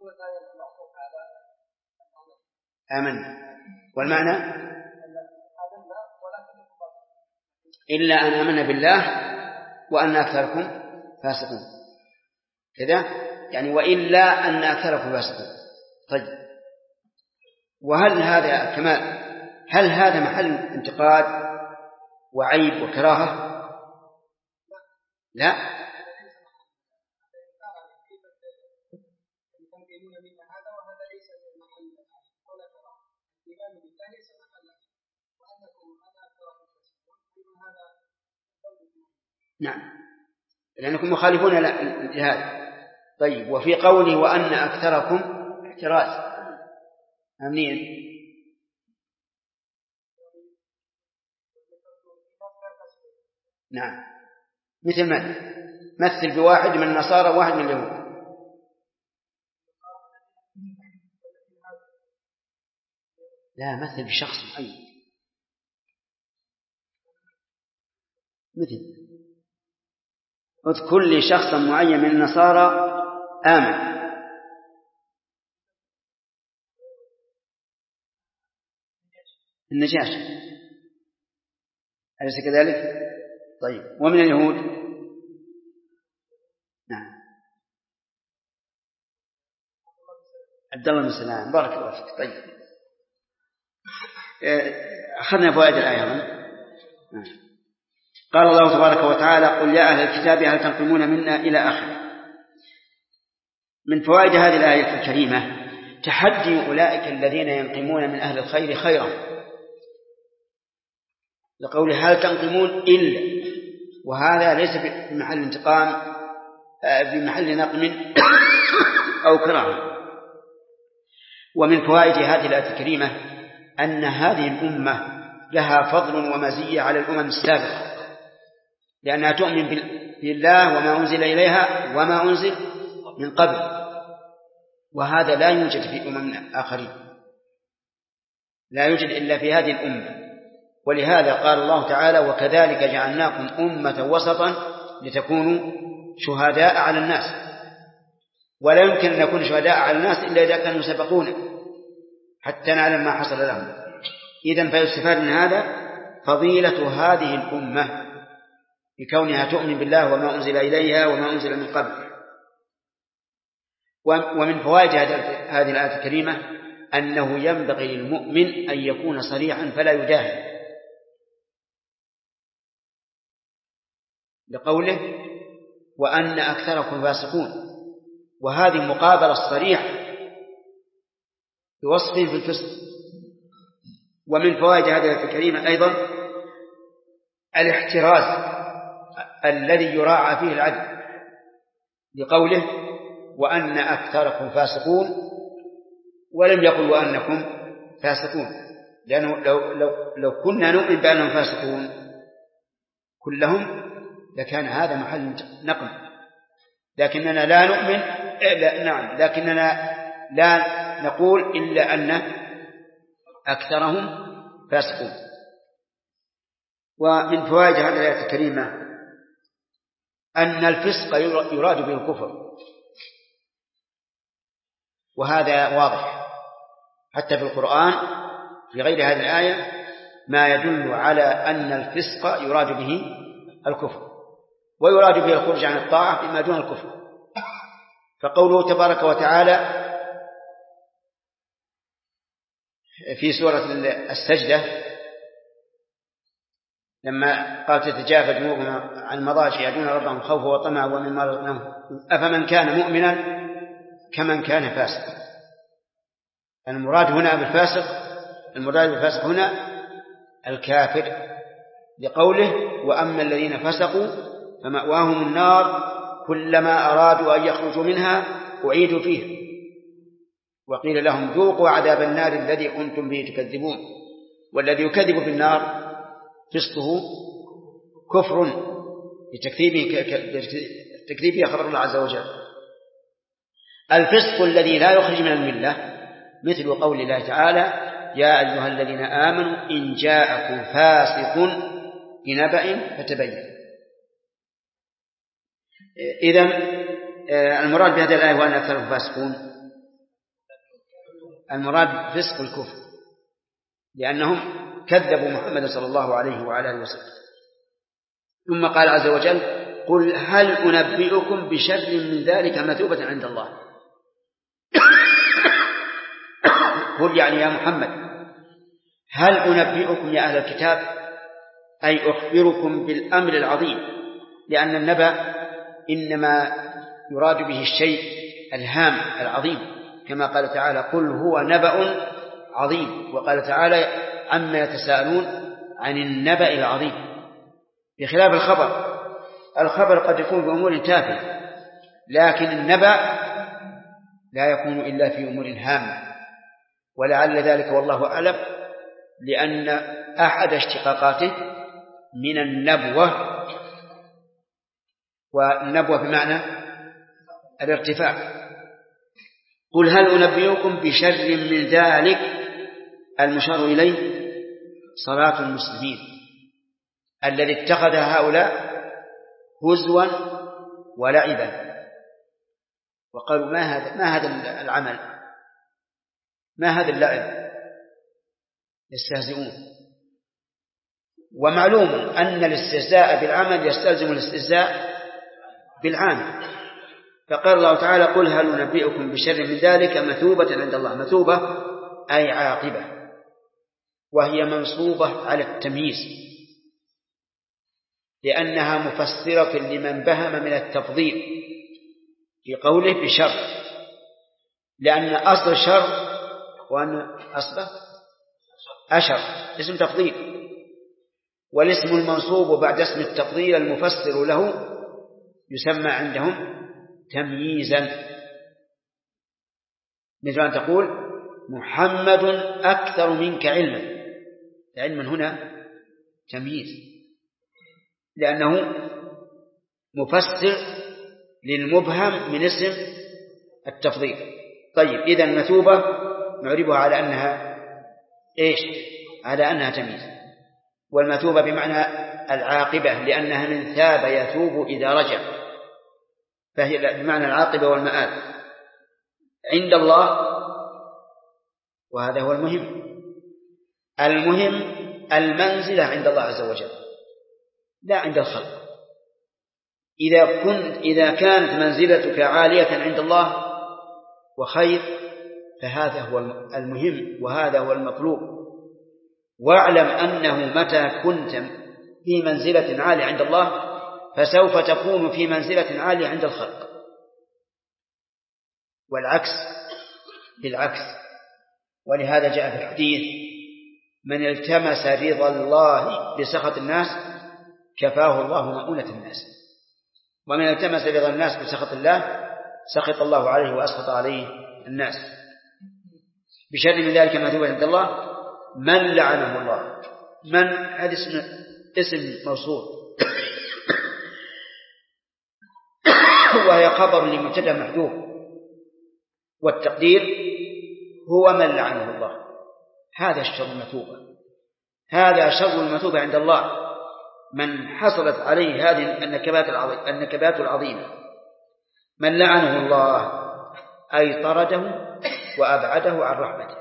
آمنا، والمعنى إلا أن آمنا بالله وأن أكثركم فاسقون كذا، يعني وإلا أن أكثركم فاسقون. طيب، وهل هذا كمال؟ هل هذا محل انتقاد وعيب وكراهة؟ لا، نعم، لأنكم مخالفون لهذا. طيب، وفي قوله وأن أكثركم احتراز أمنين، نعم، مثل من مثل بواحد من النصارى وواحد من اليهود. لا، مثل بشخص معين، مثل اذكر لي شخصا معين من النصارى آمن. النجاشي، أليس كذلك؟ طيب، ومن اليهود؟ نعم، عبد الله بن سلام، بارك الله فيك. طيب، أخذنا فوائد الآية. قال الله تبارك وتعالى قل يا أهل الكتاب هل تنقمون منا إلى آخره. من فوائد هذه الآية الكريمة تحدي أولئك الذين ينقمون من أهل الخير خيرا، لقول هل تنقمون إلا، وهذا ليس بمحل انتقام، بمحل نقم أو كراهة. ومن فوائد هذه الآية الكريمة أن هذه الأمة لها فضل ومزية على الأمم السابقة، لأنها تؤمن بالله وما أنزل إليها وما أنزل من قبل، وهذا لا يوجد في أمم آخرين، لا يوجد إلا في هذه الأمة. ولهذا قال الله تعالى وكذلك جعلناكم أمة وسطا لتكونوا شهداء على الناس. ولا يمكن أن نكون شهداء على الناس إلا إذا كانوا سبقونا حتى نعلم ما حصل لهم. إذن فيستفاد من هذا فضيلة هذه الأمة بكونها تؤمن بالله وما أنزل إليها وما أنزل من قبل. ومن فوائد هذه الآية الكريمة أنه ينبغي للمؤمن أن يكون صريحا فلا يجاهل، لقوله وأن أكثركم فاسقون، وهذه مقابلة الصريح بوصفهم في الفسق. ومن فوائد هذه الآية الكريمة أيضا الاحتراز الذي يراعى فيه العدل، لقوله وأن أكثركم فاسقون، ولم يقل وأنكم فاسقون، لأنه لو كنا نؤمن بأنهم فاسقون كلهم لكان هذا محل نقم، لكننا لا نؤمن نعم، لكننا لا نقول إلا أن أكثرهم فاسقون. ومن فوائد هذه الآية الكريمة أن الفسق يراد به الكفر، وهذا واضح حتى في القرآن في غير هذه الآية ما يدل على أن الفسق يراد به الكفر، ويراد به الخروج عن الطاعة بما دون الكفر. فقوله تبارك وتعالى في سورة السجدة لما قال تتجافى جنوبهم عن المضاجع يدعون ربهم خوفا وطمعا ومما رزقناهم أفمن كان مؤمنا كمن كان فاسقا. المراد هنا بالفاسق هنا الكافر، لقوله وأما الذين فسقوا فمأواهم النار كلما أرادوا أن يخرجوا منها أعيدوا فيها وقيل لهم ذوقوا عذاب النار الذي كنتم به تكذبون. والذي يكذب بالنار فسقه كفر لتكذيبه خبر الله عز وجل. الفسق الذي لا يخرج من الملة مثل قول الله تعالى يا أيها الذين آمنوا إن جاءكم فاسق بنبأ فتبين. إذن المراد بهذه الآية وأن أكثرهم فاسقون المراد فسق الكفر، لأنهم كذبوا محمد صلى الله عليه وعلى آله وسلم. ثم قال عز وجل: قل هل أنبئكم بشر من ذلك مثوبة عند الله. قل يعني يا محمد هل أنبئكم يا أهل الكتاب، أي أخبركم بالأمر العظيم، لأن النبأ إنما يراد به الشيء الهام العظيم، كما قال تعالى: قل هو نبأ عظيم. وقال تعالى: عما يتساءلون عن النبأ العظيم، بخلاف الخبر. الخبر قد يكون بأمور تافهة، لكن النبأ لا يكون إلا في أمور هامة، ولعل ذلك والله أعلم لأن أحد اشتقاقاته من النبوة، والنبوة بمعنى الارتفاع. قل هل أنبئكم بشر من ذلك، المشار إليه صلاة المسلمين الذي اتخذها هؤلاء هزوا ولعبا، وقالوا ما هذا العمل، ما هذا اللعب، يستهزئون. ومعلوم أن الاستهزاء بالعمل يستلزم الاستهزاء بالعامل. فقال الله تعالى: قل هل ننبئكم بشر من ذلك مثوبة عند الله. مثوبة أي عاقبة، وهي منصوبة على التمييز، لأنها مفسرة لمن بهم من التفضيل في قوله بشر، لأن أصل شر وأن أصله أشر اسم تفضيل، والاسم المنصوب بعد اسم التفضيل المفسر له يسمى عندهم تمييزا، مثل أن تقول: محمد أكثر منك علما. علما هنا تمييز، لأنه مفسر للمبهم من اسم التفضيل. طيب، إذن مثوبة نعربها على أنها إيش؟ على أنها تمييز. والمثوبة بمعنى العاقبة، لأنها من ثاب يثوب إذا رجع، فهي بمعنى العاقبة والمآل عند الله. وهذا هو المهم المنزلة عند الله عز وجل، لا عند الخلق. إذا كانت منزلتك عالية عند الله وخير، فهذا هو المهم وهذا هو المطلوب. واعلم أنه متى كنت في منزلة عالية عند الله فسوف تكون في منزلة عالية عند الخلق، والعكس بالعكس. ولهذا جاء في الحديث: من التمس رضا الله بسخط الناس كفاه الله مؤونة الناس، ومن التمس رضا الناس بسخط الله سخط الله عليه وأسخط عليه الناس. بشر من ذلك مثوبة عند الله من لعنه الله. من هذا اسم موصول وهي خبر لمبتدأ محذوف، والتقدير هو من لعنه الله. هذا الشر المثوبة، هذا شر المثوبة عند الله، من حصلت عليه هذه النكبات العظيمة. من لعنه الله أي طرده وأبعده عن رحمته،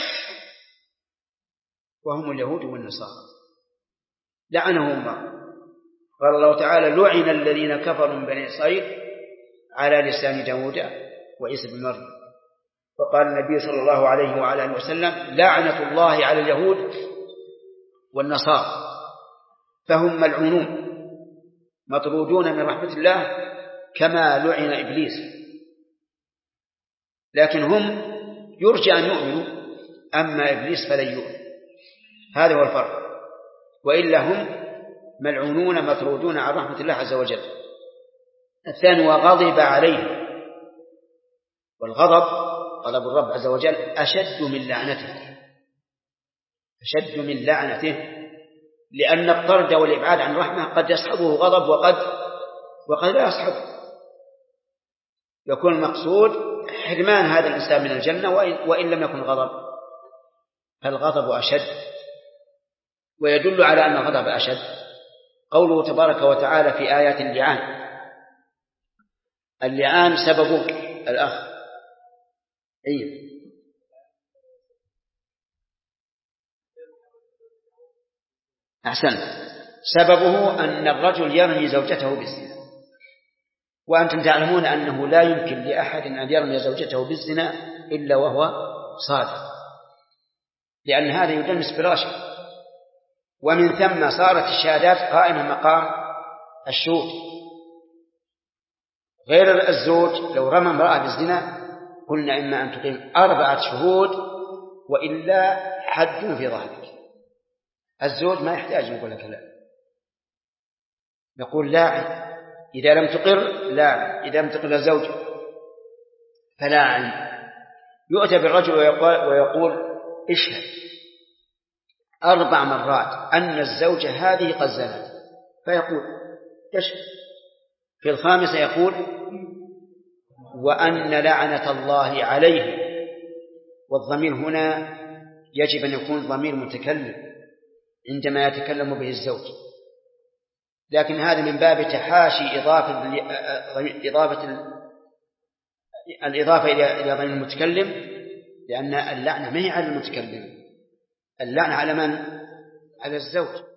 وهم اليهود والنصارى. لعنهم الله. قال الله تعالى: لعن الذين كفروا من بني إسرائيل على لسان داود وعيسى بن مريم. وقال النبي صلى الله عليه وعلى آله وسلم: لعنة الله على اليهود والنصارى، فهم ملعونون مطرودون من رحمة الله كما لعن إبليس. لكن هم يرجى أن يؤمنوا، أما إبليس فلن يؤمن. هذا هو الفرق. وإلا هم ملعونون مطرودون عن رحمة الله عز وجل. الثاني: وغضب عليه. والغضب غضب الرب عز وجل أشد من لعنته، أشد من لعنته، لأن الطرد والإبعاد عن رحمة قد يصحبه غضب وقد لا يصحبه. يكون المقصود حرمان هذا الإنسان من الجنة وإن لم يكن غضب، فالغضب أشد. ويدل على أن الغضب أشد قوله تبارك وتعالى في آيات اللعان. اللعان سببه الأخ أحسنت. سببه أن الرجل يرمي زوجته بالزنا، وأنتم تعلمون أنه لا يمكن لأحد أن يرمي زوجته بالزنا إلا وهو صادق، لأن هذا يدنس فراشه، ومن ثم صارت الشهادات قائمة مقام الشهود. غير الزوج لو رمى امرأة بالزنا قلنا إما أن تقيم 4 شهود وإلا حد في ظهرك. الزوج ما يحتاج نقول لك لا، نقول لاعن، إذا لم تقر لاعن، إذا لم تقر الزوج فلاعن. يؤتى بالرجل ويقول اشهد 4 مرات أن الزوجة هذه قد زنت، فيقول اشهد. في الخامسة يقول وأن لعنة الله عليه، والضمير هنا يجب أن يكون ضمير متكلم عندما يتكلم به الزوج، لكن هذا من باب تحاشي الإضافة إلى ضمير المتكلم، لأن اللعنة ما هي على المتكلم، اللعنة على من؟ على الزوج.